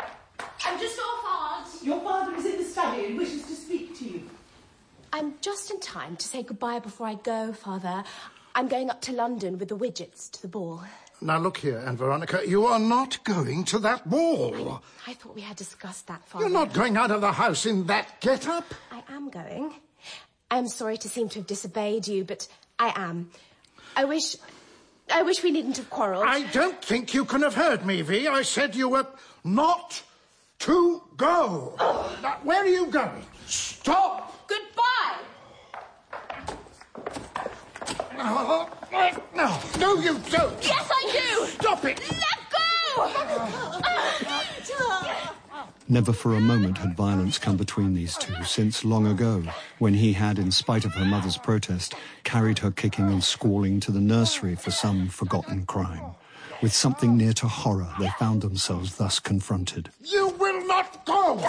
[SPEAKER 8] I'm just off, Aunt.
[SPEAKER 5] Your father is in the study and wishes to speak to you.
[SPEAKER 3] I'm just in time to say goodbye before I go, Father. I'm going up to London with the Widgetts to the ball.
[SPEAKER 2] Now look here, Aunt Veronica, you are not going to that ball.
[SPEAKER 3] I thought we had discussed that, Father.
[SPEAKER 2] You're not going out of the house in that get-up.
[SPEAKER 3] I am going. I'm sorry to seem to have disobeyed you, but I am. I wish... I wish we needn't have quarrelled.
[SPEAKER 2] I don't think you can have heard me, Vi. I said you were not to go. Oh. Now, where are you going? Stop!
[SPEAKER 8] Goodbye!
[SPEAKER 2] No, no, no, you don't.
[SPEAKER 8] Yes, I do.
[SPEAKER 2] Stop it.
[SPEAKER 8] Let go.
[SPEAKER 4] Never for a moment had violence come between these two, since long ago, when he had, in spite of her mother's protest, carried her kicking and squalling to the nursery for some forgotten crime. With something near to horror, they found themselves thus confronted.
[SPEAKER 2] You will not go.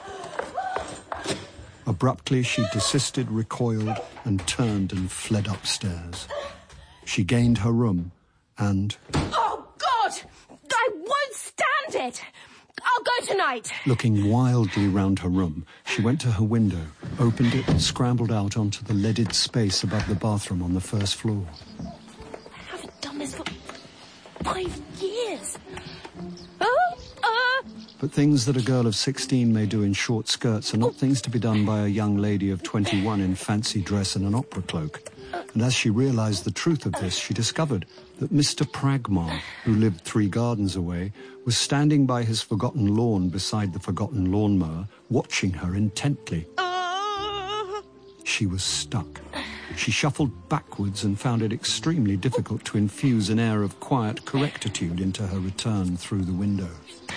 [SPEAKER 4] Abruptly, she desisted, recoiled, and turned and fled upstairs. She gained her room, and...
[SPEAKER 3] Oh, God! I won't stand it! I'll go tonight!
[SPEAKER 4] Looking wildly round her room, she went to her window, opened it, and scrambled out onto the leaded space above the bathroom on the first floor.
[SPEAKER 3] I haven't done this for five years. Oh, uh...
[SPEAKER 4] But things that a girl of sixteen may do in short skirts are not things to be done by a young lady of twenty-one in fancy dress and an opera cloak. And as she realised the truth of this, she discovered that Mister Pragmar, who lived three gardens away, was standing by his forgotten lawn beside the forgotten lawnmower, watching her intently. She was stuck. She shuffled backwards and found it extremely difficult to infuse an air of quiet correctitude into her return through the window.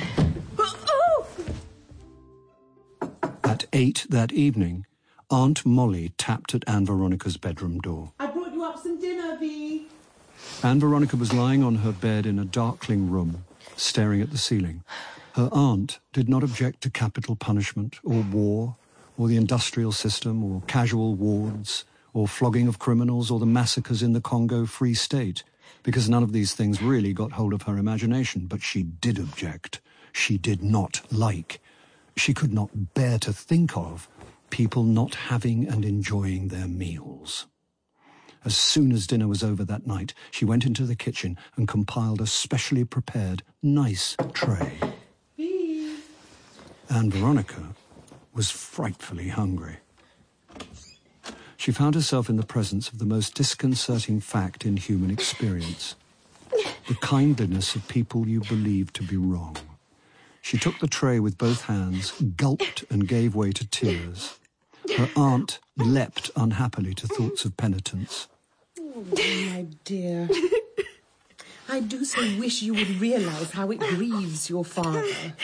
[SPEAKER 4] At eight that evening, Aunt Molly tapped at Anne Veronica's bedroom door.
[SPEAKER 5] I brought you up some dinner, Vi.
[SPEAKER 4] Anne Veronica was lying on her bed in a darkling room, staring at the ceiling. Her aunt did not object to capital punishment, or war, or the industrial system, or casual wards, or flogging of criminals, or the massacres in the Congo Free State, because none of these things really got hold of her imagination. But she did object. She did not like. She could not bear to think of people not having and enjoying their meals. As soon as dinner was over that night, she went into the kitchen and compiled a specially prepared, nice tray.
[SPEAKER 5] Vi.
[SPEAKER 4] Anne Veronica was frightfully hungry. She found herself in the presence of the most disconcerting fact in human experience: the kindliness of people you believe to be wrong. She took the tray with both hands, gulped and gave way to tears. Her aunt leapt unhappily to thoughts of penitence.
[SPEAKER 5] Oh, my dear. I do so wish you would realise how it grieves your father.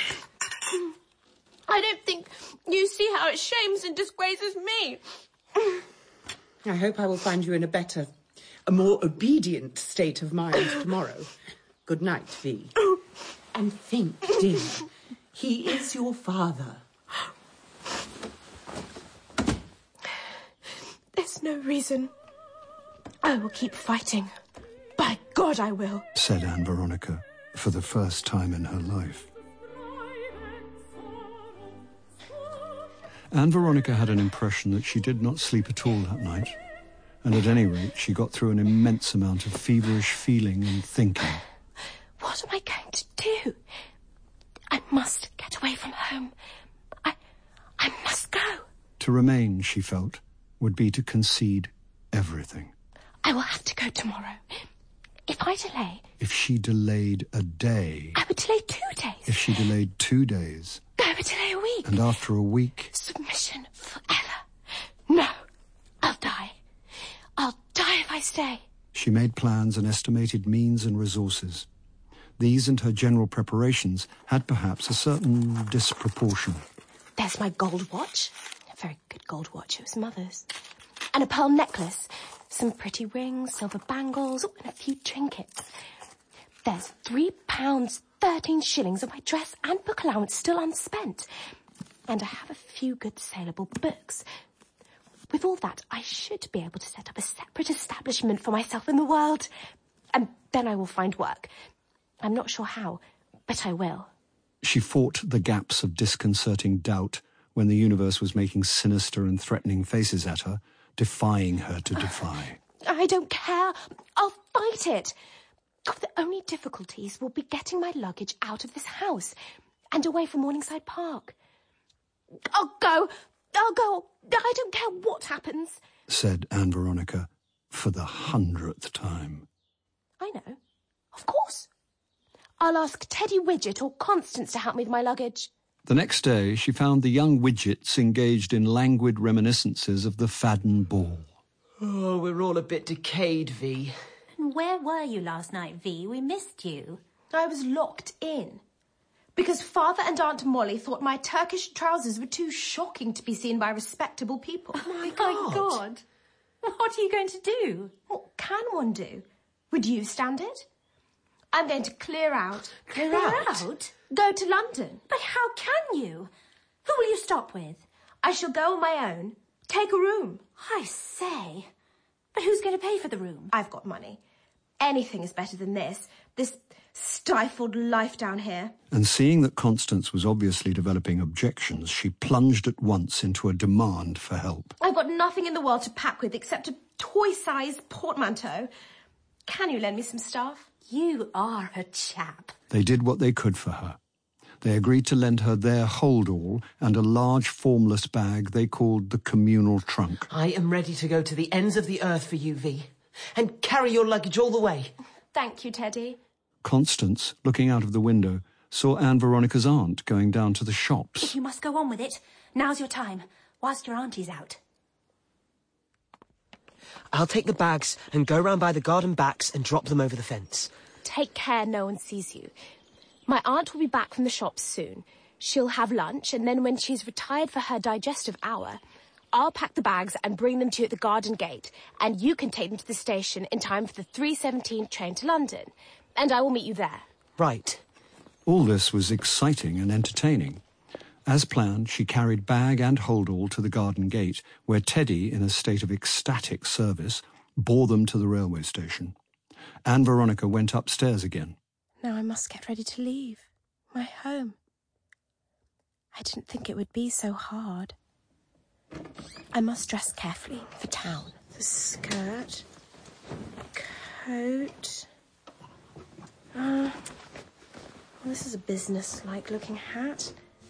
[SPEAKER 8] I don't think you see how it shames and disgraces me.
[SPEAKER 5] I hope I will find you in a better, a more obedient state of mind tomorrow. Good night, V. And think, dear, he is your father.
[SPEAKER 3] There's no reason. I will keep fighting. By God, I will,
[SPEAKER 4] said Anne Veronica for the first time in her life. Anne Veronica had an impression that she did not sleep at all that night, and at any rate she got through an immense amount of feverish feeling and thinking.
[SPEAKER 3] What am I going to do? I must get away from home. I... I must go.
[SPEAKER 4] To remain, she felt, would be to concede everything.
[SPEAKER 3] I will have to go tomorrow. If I delay...
[SPEAKER 4] If she delayed a day...
[SPEAKER 3] I would delay two days.
[SPEAKER 4] If she delayed two days...
[SPEAKER 3] I would delay a week.
[SPEAKER 4] And after a week...
[SPEAKER 3] Submission forever. No, I'll die. I'll die if I stay.
[SPEAKER 4] She made plans and estimated means and resources. These and her general preparations had perhaps a certain disproportion.
[SPEAKER 3] There's my gold watch. A very good gold watch. It was mother's. And a pearl necklace. Some pretty rings, silver bangles, oh, and a few trinkets. There's three pounds, thirteen shillings of my dress and book allowance still unspent. And I have a few good saleable books. With all that, I should be able to set up a separate establishment for myself in the world. And then I will find work. I'm not sure how, but I will.
[SPEAKER 4] She fought the gaps of disconcerting doubt when the universe was making sinister and threatening faces at her, defying her to defy.
[SPEAKER 3] I don't care. I'll fight it. The only difficulties will be getting my luggage out of this house and away from Morningside Park. I'll go. I'll go. I don't care what happens,
[SPEAKER 4] said Anne Veronica for the hundredth time.
[SPEAKER 3] I know. Of course. I'll ask Teddy Widget or Constance to help me with my luggage.
[SPEAKER 4] The next day, she found the young Widgets engaged in languid reminiscences of the Fadden Ball.
[SPEAKER 9] Oh, we're all a bit decayed, V.
[SPEAKER 7] And where were you last night, V? We missed you.
[SPEAKER 3] I was locked in. Because Father and Aunt Molly thought my Turkish trousers were too shocking to be seen by respectable people.
[SPEAKER 7] Oh, my God. My God. What are you going to do?
[SPEAKER 3] What can one do? Would you stand it? I'm going to clear out.
[SPEAKER 7] Clear, clear out? out?
[SPEAKER 3] Go to London.
[SPEAKER 7] But how can you? Who will you stop with?
[SPEAKER 3] I shall go on my own. Take a room.
[SPEAKER 7] I say. But who's going to pay for the room?
[SPEAKER 3] I've got money. Anything is better than this. This stifled life down here.
[SPEAKER 4] And seeing that Constance was obviously developing objections, she plunged at once into a demand for help.
[SPEAKER 3] I've got nothing in the world to pack with except a toy-sized portmanteau. Can you lend me some stuff?
[SPEAKER 7] You are a chap.
[SPEAKER 4] They did what they could for her. They agreed to lend her their hold-all and a large formless bag they called the communal trunk.
[SPEAKER 9] I am ready to go to the ends of the earth for you, V, and carry your luggage all the way.
[SPEAKER 3] Thank you, Teddy.
[SPEAKER 4] Constance, looking out of the window, saw Anne Veronica's aunt going down to the shops.
[SPEAKER 7] If you must go on with it, now's your time, whilst your auntie's out.
[SPEAKER 9] I'll take the bags and go round by the garden backs and drop them over the fence.
[SPEAKER 3] Take care no one sees you. My aunt will be back from the shops soon. She'll have lunch, and then when she's retired for her digestive hour, I'll pack the bags and bring them to you at the garden gate, and you can take them to the station in time for the three seventeen train to London, and I will meet you there.
[SPEAKER 9] Right.
[SPEAKER 4] All this was exciting and entertaining. As planned, she carried bag and hold-all to the garden gate, where Teddy, in a state of ecstatic service, bore them to the railway station. Anne Veronica went upstairs again.
[SPEAKER 3] Now I must get ready to leave. My home. I didn't think it would be so hard. I must dress carefully for town. The skirt, coat. Uh, well, this is a business-like looking hat.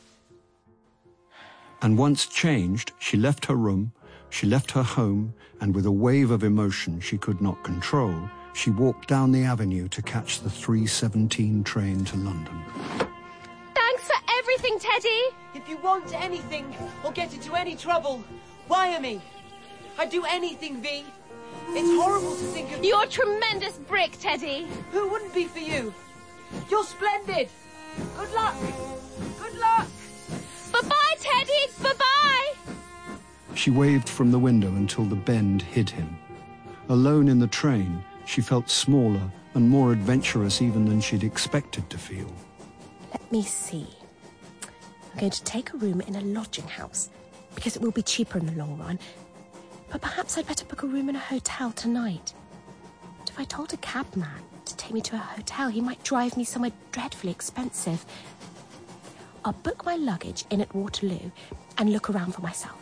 [SPEAKER 4] And once changed, she left her room, she left her home, and with a wave of emotion she could not control, she walked down the avenue to catch the three seventeen train to London.
[SPEAKER 3] Thanks for everything, Teddy!
[SPEAKER 9] If you want anything or get into any trouble, wire me. I'd do anything, V. It's horrible to think of...
[SPEAKER 8] You're a tremendous brick, Teddy.
[SPEAKER 9] Who wouldn't be for you? You're splendid. Good luck. Good luck.
[SPEAKER 8] Bye-bye, Teddy. Bye-bye.
[SPEAKER 4] She waved from the window until the bend hid him. Alone in the train, she felt smaller and more adventurous even than she'd expected to feel.
[SPEAKER 3] Let me see. I'm going to take a room in a lodging house, because it will be cheaper in the long run. But perhaps I'd better book a room in a hotel tonight. But if I told a cabman to take me to a hotel, he might drive me somewhere dreadfully expensive. I'll book my luggage in at Waterloo and look around for myself.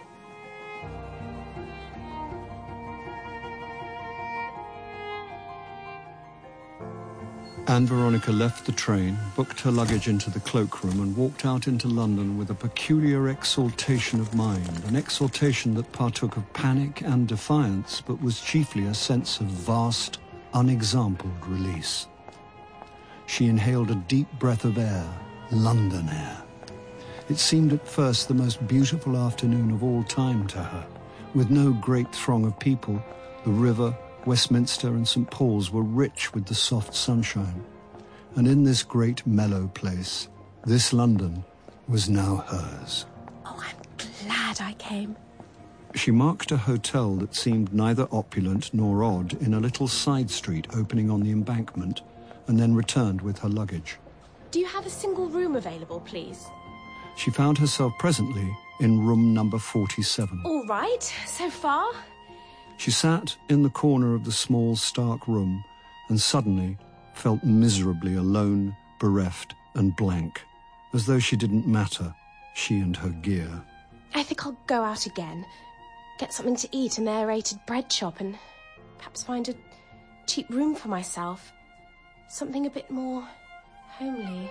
[SPEAKER 4] Anne Veronica left the train, booked her luggage into the cloakroom and walked out into London with a peculiar exaltation of mind, an exaltation that partook of panic and defiance, but was chiefly a sense of vast, unexampled release. She inhaled a deep breath of air, London air. It seemed at first the most beautiful afternoon of all time to her. With no great throng of people, the river, Westminster and St Paul's were rich with the soft sunshine. And in this great mellow place, this London was now hers.
[SPEAKER 3] Oh, I'm glad I came.
[SPEAKER 4] She marked a hotel that seemed neither opulent nor odd in a little side street opening on the embankment, and then returned with her luggage.
[SPEAKER 3] Do you have a single room available, please?
[SPEAKER 4] She found herself presently in room number forty-seven.
[SPEAKER 3] All right, so far.
[SPEAKER 4] She sat in the corner of the small, stark room and suddenly felt miserably alone, bereft and blank, as though she didn't matter, she and her gear.
[SPEAKER 3] I think I'll go out again, get something to eat in the aerated bread shop and perhaps find a cheap room for myself. Something a bit more homely.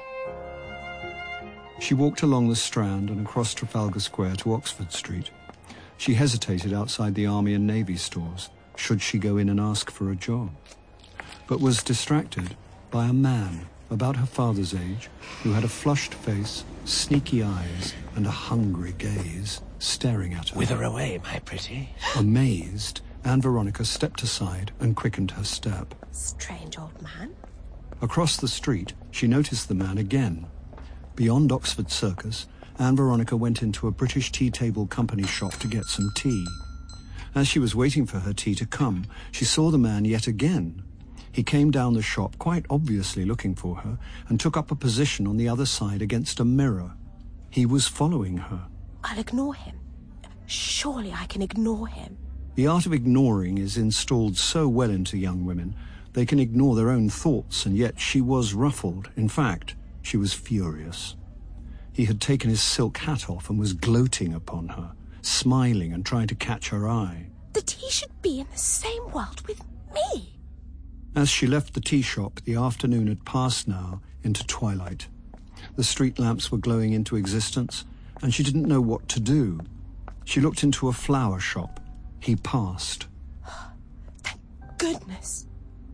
[SPEAKER 4] She walked along the Strand and across Trafalgar Square to Oxford Street. She hesitated outside the Army and Navy stores, should she go in and ask for a job, but was distracted by a man about her father's age who had a flushed face, sneaky eyes, and a hungry gaze staring at her.
[SPEAKER 11] Whither away, my pretty?
[SPEAKER 4] Amazed, Anne Veronica stepped aside and quickened her step.
[SPEAKER 3] Strange old man.
[SPEAKER 4] Across the street, she noticed the man again. Beyond Oxford Circus, Anne Veronica went into a British tea table company shop to get some tea. As she was waiting for her tea to come, she saw the man yet again. He came down the shop, quite obviously looking for her, and took up a position on the other side against a mirror. He was following her.
[SPEAKER 3] I'll ignore him. Surely I can ignore him.
[SPEAKER 4] The art of ignoring is installed so well into young women. They can ignore their own thoughts, and yet she was ruffled. In fact, she was furious. He had taken his silk hat off and was gloating upon her, smiling and trying to catch her eye.
[SPEAKER 3] That he should be in the same world with me.
[SPEAKER 4] As she left the tea shop, the afternoon had passed now into twilight. The street lamps were glowing into existence, and she didn't know what to do. She looked into a flower shop. He passed.
[SPEAKER 3] Thank goodness.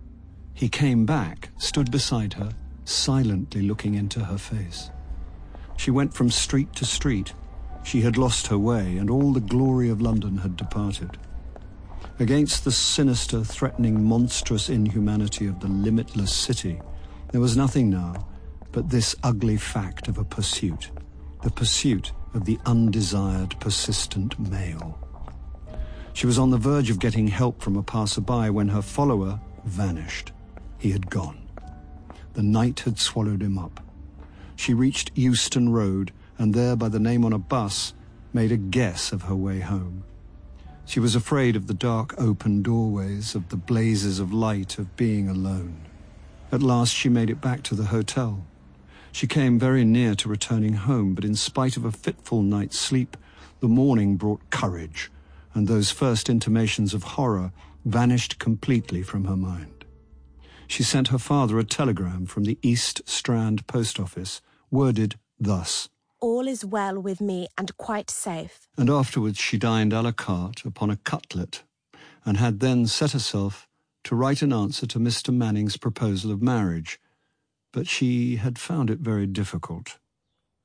[SPEAKER 4] He came back, stood beside her, silently looking into her face. She went from street to street. She had lost her way, and all the glory of London had departed. Against the sinister, threatening, monstrous inhumanity of the limitless city, there was nothing now but this ugly fact of a pursuit, the pursuit of the undesired, persistent male. She was on the verge of getting help from a passerby when her follower vanished. He had gone. The night had swallowed him up. She reached Euston Road, and there, by the name on a bus, made a guess of her way home. She was afraid of the dark open doorways, of the blazes of light, of being alone. At last she made it back to the hotel. She came very near to returning home, but in spite of a fitful night's sleep, the morning brought courage, and those first intimations of horror vanished completely from her mind. She sent her father a telegram from the East Strand post office, worded thus:
[SPEAKER 3] All is well with me and quite safe.
[SPEAKER 4] And afterwards she dined à la carte upon a cutlet, and had then set herself to write an answer to Mister Manning's proposal of marriage, but she had found it very difficult.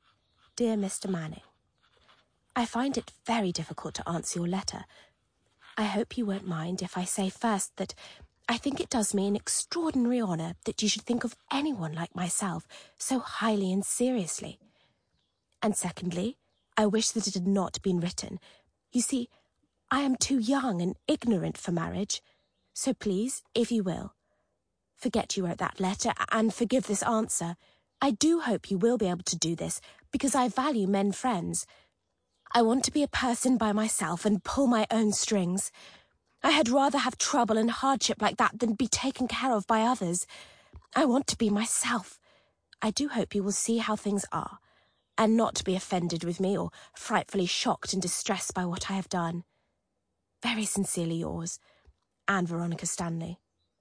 [SPEAKER 3] Dear Mister Manning, I find it very difficult to answer your letter. I hope you won't mind if I say first that I think it does me an extraordinary honour that you should think of anyone like myself so highly and seriously. And secondly, I wish that it had not been written. You see, I am too young and ignorant for marriage, so please, if you will, forget you wrote that letter and forgive this answer. I do hope you will be able to do this, because I value men friends. I want to be a person by myself and pull my own strings. I had rather have trouble and hardship like that than be taken care of by others. I want to be myself. I do hope you will see how things are, and not be offended with me or frightfully shocked and distressed by what I have done. Very sincerely yours, Anne Veronica Stanley.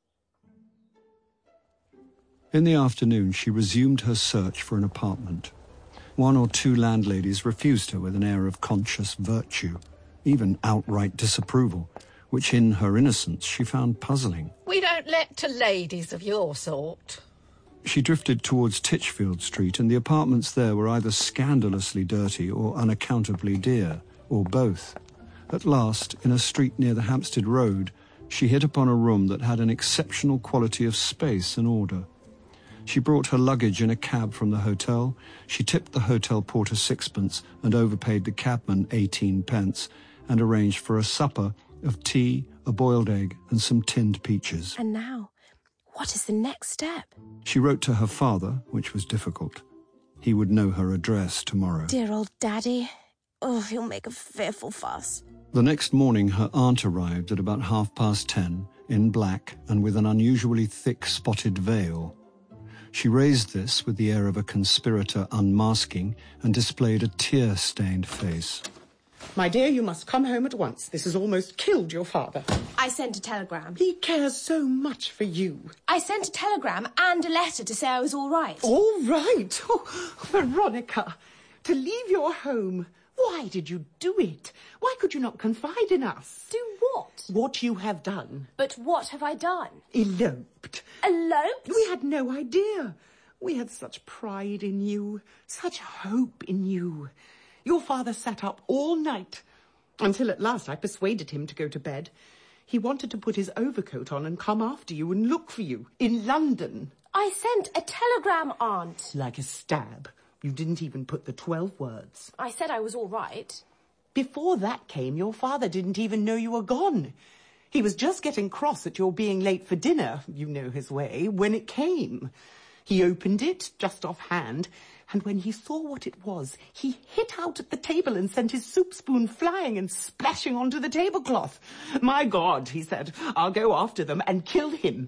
[SPEAKER 4] In the afternoon, she resumed her search for an apartment. One or two landladies refused her with an air of conscious virtue, even outright disapproval, which in her innocence she found puzzling.
[SPEAKER 11] We don't let to ladies of your sort.
[SPEAKER 4] She drifted towards Titchfield Street, and the apartments there were either scandalously dirty or unaccountably dear, or both. At last, in a street near the Hampstead Road, she hit upon a room that had an exceptional quality of space and order. She brought her luggage in a cab from the hotel. She tipped the hotel porter sixpence and overpaid the cabman eighteen pence, and arranged for a supper of tea, a boiled egg, and some tinned peaches.
[SPEAKER 3] And now, what is the next step?
[SPEAKER 4] She wrote to her father, which was difficult. He would know her address tomorrow.
[SPEAKER 3] Dear old Daddy. Oh, he'll make a fearful fuss.
[SPEAKER 4] The next morning her aunt arrived at about half past ten, in black and with an unusually thick spotted veil. She raised this with the air of a conspirator unmasking and displayed a tear-stained face.
[SPEAKER 5] My dear, you must come home at once. This has almost killed your father.
[SPEAKER 3] I sent a telegram.
[SPEAKER 5] He cares so much for you.
[SPEAKER 3] I sent a telegram and a letter to say I was all right.
[SPEAKER 5] All right? Oh, Veronica, to leave your home. Why did you do it? Why could you not confide in us?
[SPEAKER 3] Do what?
[SPEAKER 5] What you have done.
[SPEAKER 3] But what have I done?
[SPEAKER 5] Eloped.
[SPEAKER 3] Eloped?
[SPEAKER 5] We had no idea. We had such pride in you, such hope in you. Your father sat up all night, until at last I persuaded him to go to bed. He wanted to put his overcoat on and come after you and look for you in London.
[SPEAKER 3] I sent a telegram, Aunt.
[SPEAKER 5] Like a stab. You didn't even put the twelve words.
[SPEAKER 3] I said I was all right.
[SPEAKER 5] Before that came, your father didn't even know you were gone. He was just getting cross at your being late for dinner, you know his way, when it came. He opened it, just offhand, and when he saw what it was, he hit out at the table and sent his soup spoon flying and splashing onto the tablecloth. My God, he said, I'll go after them and kill him.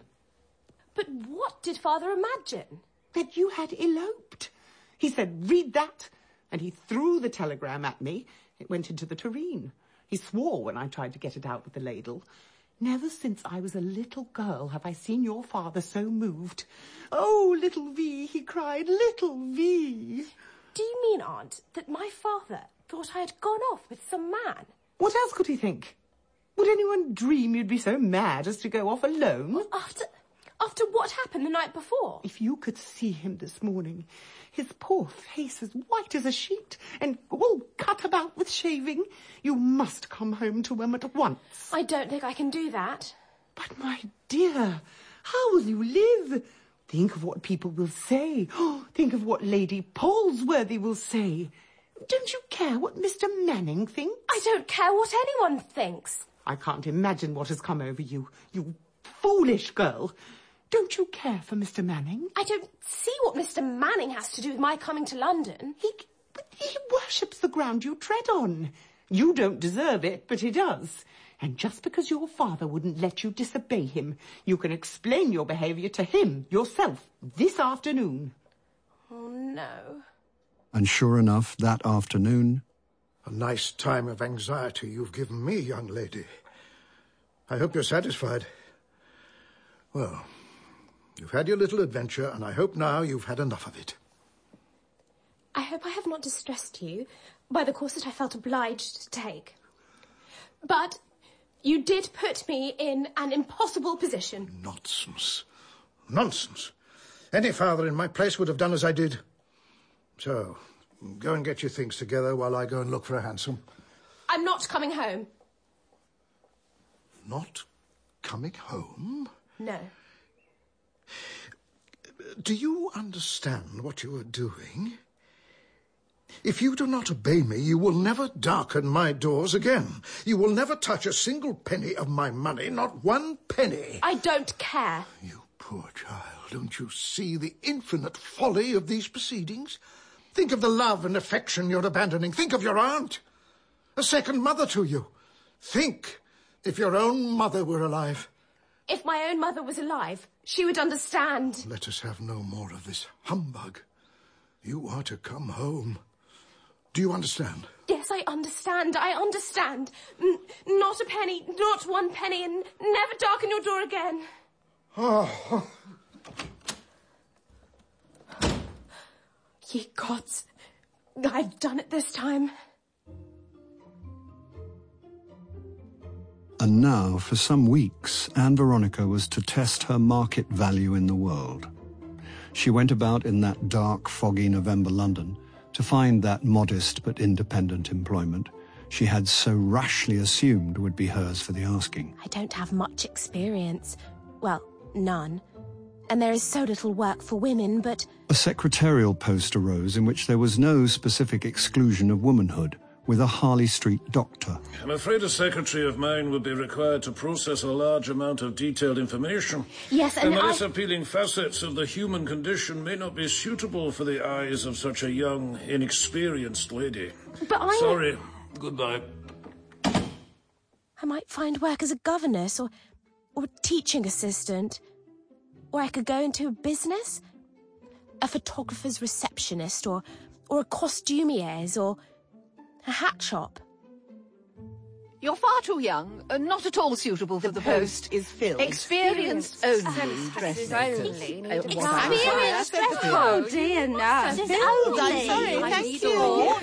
[SPEAKER 3] But what did Father imagine?
[SPEAKER 5] That you had eloped. He said, read that, and he threw the telegram at me. It went into the tureen. He swore when I tried to get it out with the ladle. Never since I was a little girl have I seen your father so moved. Oh, little V, he cried, little V.
[SPEAKER 3] Do you mean, Aunt, that my father thought I had gone off with some man?
[SPEAKER 5] What else could he think? Would anyone dream you'd be so mad as to go off alone?
[SPEAKER 3] Well, after... After what happened the night before?
[SPEAKER 5] If you could see him this morning, his poor face as white as a sheet and all cut about with shaving, you must come home to him at once.
[SPEAKER 3] I don't think I can do that.
[SPEAKER 5] But, my dear, how will you live? Think of what people will say. Oh, think of what Lady Palsworthy will say. Don't you care what Mister Manning thinks?
[SPEAKER 3] I don't care what anyone thinks.
[SPEAKER 5] I can't imagine what has come over you, you foolish girl. Don't you care for Mister Manning?
[SPEAKER 3] I don't see what Mister Manning has to do with my coming to London.
[SPEAKER 5] He, he worships the ground you tread on. You don't deserve it, but he does. And just because your father wouldn't let you disobey him, you can explain your behaviour to him yourself this afternoon.
[SPEAKER 3] Oh, no.
[SPEAKER 4] And sure enough, that afternoon...
[SPEAKER 2] A nice time of anxiety you've given me, young lady. I hope you're satisfied. Well... You've had your little adventure, and I hope now you've had enough of it.
[SPEAKER 3] I hope I have not distressed you by the course that I felt obliged to take. But you did put me in an impossible position.
[SPEAKER 2] Nonsense. Nonsense. Any father in my place would have done as I did. So, go and get your things together while I go and look for a hansom.
[SPEAKER 3] I'm not coming home.
[SPEAKER 2] Not coming home?
[SPEAKER 3] No.
[SPEAKER 2] Do you understand what you are doing? If you do not obey me, you will never darken my doors again. You will never touch a single penny of my money, not one penny.
[SPEAKER 3] I don't care.
[SPEAKER 2] You poor child, don't you see the infinite folly of these proceedings? Think of the love and affection you're abandoning. Think of your aunt, a second mother to you. Think if your own mother were alive.
[SPEAKER 3] If my own mother was alive, she would understand.
[SPEAKER 2] Let us have no more of this humbug. You are to come home. Do you understand?
[SPEAKER 3] Yes, I understand. I understand. N- not a penny, not one penny, and never darken your door again.
[SPEAKER 2] Oh.
[SPEAKER 3] Ye gods, I've done it this time.
[SPEAKER 4] And now, for some weeks, Anne Veronica was to test her market value in the world. She went about in that dark, foggy November London to find that modest but independent employment she had so rashly assumed would be hers for the asking.
[SPEAKER 3] I don't have much experience. Well, none. And there is so little work for women, but...
[SPEAKER 4] A secretarial post arose in which there was no specific exclusion of womanhood, with a Harley Street doctor.
[SPEAKER 6] I'm afraid a secretary of mine would be required to process a large amount of detailed information.
[SPEAKER 3] Yes, and,
[SPEAKER 6] and
[SPEAKER 3] I...
[SPEAKER 6] less appealing facets of the human condition may not be suitable for the eyes of such a young, inexperienced lady.
[SPEAKER 3] But I...
[SPEAKER 6] Sorry. Goodbye.
[SPEAKER 3] I might find work as a governess or, or a teaching assistant. Or I could go into a business. A photographer's receptionist or, or a costumier's or... a hat shop.
[SPEAKER 11] You're far too young, uh, not at all suitable for the,
[SPEAKER 9] the
[SPEAKER 11] post.
[SPEAKER 9] post is filled.
[SPEAKER 11] Experienced only dressmakers.
[SPEAKER 8] Only.
[SPEAKER 11] Uh, what
[SPEAKER 8] Experienced
[SPEAKER 11] I-
[SPEAKER 8] dressmakers. Oh dear, no.
[SPEAKER 9] I'm sorry,
[SPEAKER 11] I
[SPEAKER 9] thank
[SPEAKER 11] need
[SPEAKER 9] you.
[SPEAKER 11] a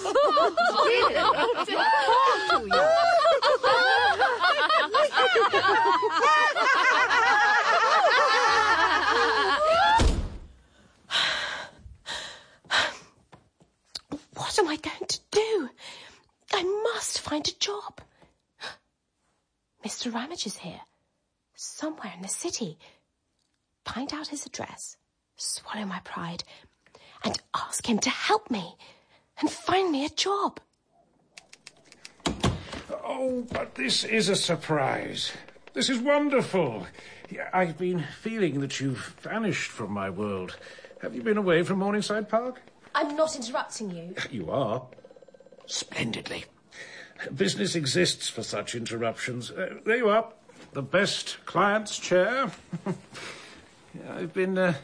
[SPEAKER 11] Far too young.
[SPEAKER 3] What am I going to do? I must find a job. Mister Ramage is here. Somewhere in the city. Find out his address, swallow my pride, and ask him to help me and find me a job.
[SPEAKER 6] Oh, but this is a surprise. This is wonderful. Yeah, I've been feeling that you've vanished from my world. Have you been away from Morningside Park?
[SPEAKER 3] I'm not interrupting you.
[SPEAKER 6] You are. Splendidly. Business exists for such interruptions. Uh, there you are. The best client's chair. I've been... Uh...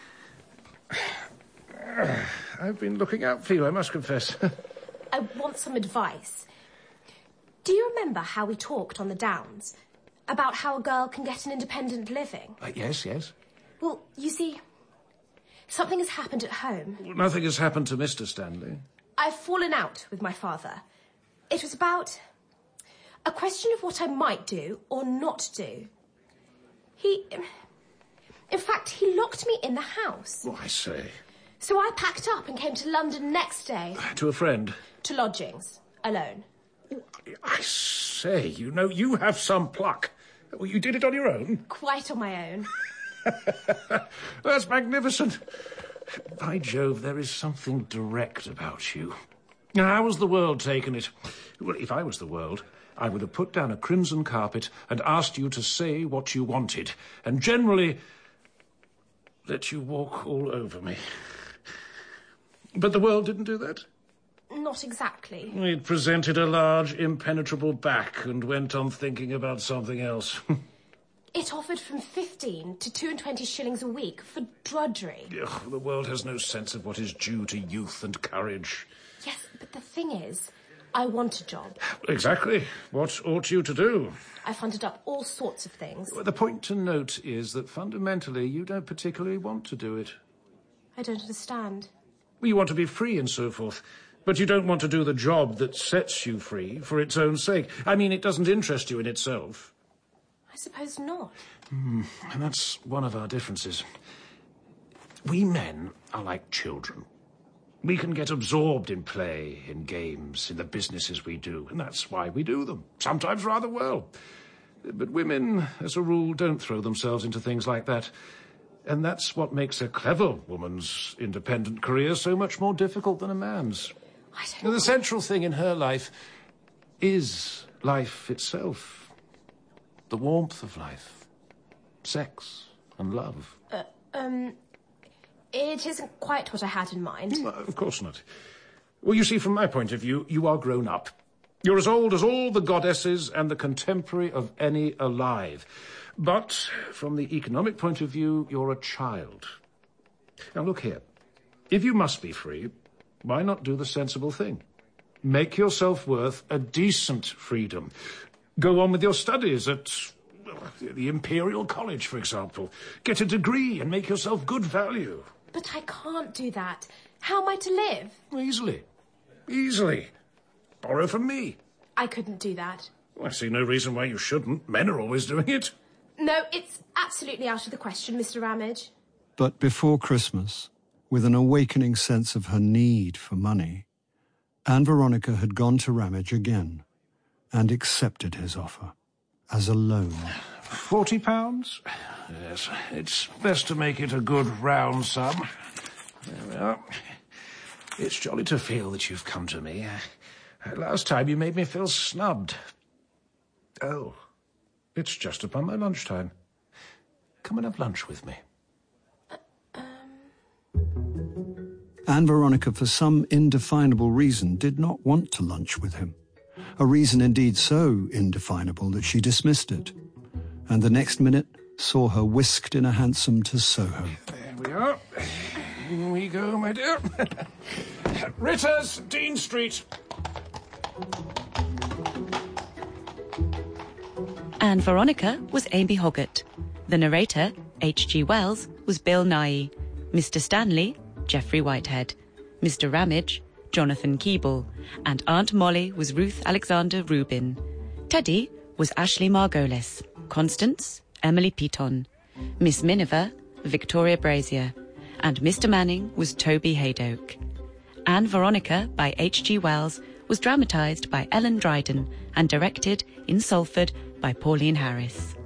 [SPEAKER 6] I've been looking out for you, I must confess.
[SPEAKER 3] I want some advice. Do you remember how we talked on the Downs? About how a girl can get an independent living?
[SPEAKER 6] Uh, yes, yes.
[SPEAKER 3] Well, you see, something has happened at home.
[SPEAKER 6] Well, nothing has happened to Mister Stanley.
[SPEAKER 3] I've fallen out with my father. It was about a question of what I might do or not do. He... In fact, he locked me in the house.
[SPEAKER 6] Oh, I say.
[SPEAKER 3] So I packed up and came to London next day.
[SPEAKER 6] To a friend?
[SPEAKER 3] To lodgings. Alone.
[SPEAKER 6] I say, you know, you have some pluck. Well, you did it on your own?
[SPEAKER 3] Quite on my own.
[SPEAKER 6] That's magnificent. By Jove, there is something direct about you. Now, how has the world taken it? Well, if I was the world, I would have put down a crimson carpet and asked you to say what you wanted, and generally let you walk all over me. But the world didn't do that?
[SPEAKER 3] Not exactly.
[SPEAKER 6] It presented a large, impenetrable back and went on thinking about something else.
[SPEAKER 3] It offered from fifteen to two and twenty shillings a week for drudgery.
[SPEAKER 6] Ugh, the world has no sense of what is due to youth and courage.
[SPEAKER 3] Yes, but the thing is, I want a job.
[SPEAKER 6] Exactly. What ought you to do?
[SPEAKER 3] I funded up all sorts of things.
[SPEAKER 6] Well, the point to note is that fundamentally you don't particularly want to do it.
[SPEAKER 3] I don't understand.
[SPEAKER 6] Well, you want to be free and so forth. But you don't want to do the job that sets you free for its own sake. I mean, it doesn't interest you in itself.
[SPEAKER 3] I suppose not.
[SPEAKER 6] Mm, and that's one of our differences. We men are like children. We can get absorbed in play, in games, in the businesses we do, and that's why we do them, sometimes rather well. But women, as a rule, don't throw themselves into things like that. And that's what makes a clever woman's independent career so much more difficult than a man's.
[SPEAKER 3] I don't know.
[SPEAKER 6] The central thing in her life is life itself. The warmth of life. Sex and love.
[SPEAKER 3] Uh, um, it isn't quite what I had in mind.
[SPEAKER 6] No, of course not. Well, you see, from my point of view, you are grown up. You're as old as all the goddesses and the contemporary of any alive. But from the economic point of view, you're a child. Now, look here. If you must be free, why not do the sensible thing? Make yourself worth a decent freedom. Go on with your studies at the Imperial College, for example. Get a degree and make yourself good value.
[SPEAKER 3] But I can't do that. How am I to live?
[SPEAKER 6] Easily. Easily. Borrow from me.
[SPEAKER 3] I couldn't do that.
[SPEAKER 6] Well, I see no reason why you shouldn't. Men are always doing it.
[SPEAKER 3] No, it's absolutely out of the question, Mister Ramage.
[SPEAKER 4] But before Christmas, with an awakening sense of her need for money, Anne Veronica had gone to Ramage again and accepted his offer as a loan.
[SPEAKER 6] Forty pounds? Yes, it's best to make it a good round sum. There we are. It's jolly to feel that you've come to me. Last time you made me feel snubbed. Oh, it's just upon my lunchtime. Come and have lunch with me.
[SPEAKER 3] Uh, um...
[SPEAKER 4] Anne Veronica, for some indefinable reason, did not want to lunch with him. A reason indeed so indefinable that she dismissed it. And the next minute saw her whisked in a hansom to Soho.
[SPEAKER 6] There we are. Here we go, my dear. Ritter's, Dean Street.
[SPEAKER 12] Anne Veronica was Amy Hoggart. The narrator, H G Wells, was Bill Nighy. Mister Stanley, Geoffrey Whitehead. Mister Ramage, Jonathan Keeble. And Aunt Molly was Ruth Alexander Rubin. Teddy was Ashley Margolis. Constance, Emily Piton. Miss Miniver, Victoria Brazier. And Mister Manning was Toby Haydoke. Anne Veronica by H G Wells was dramatised by Ellen Dryden and directed in Salford by Pauline Harris.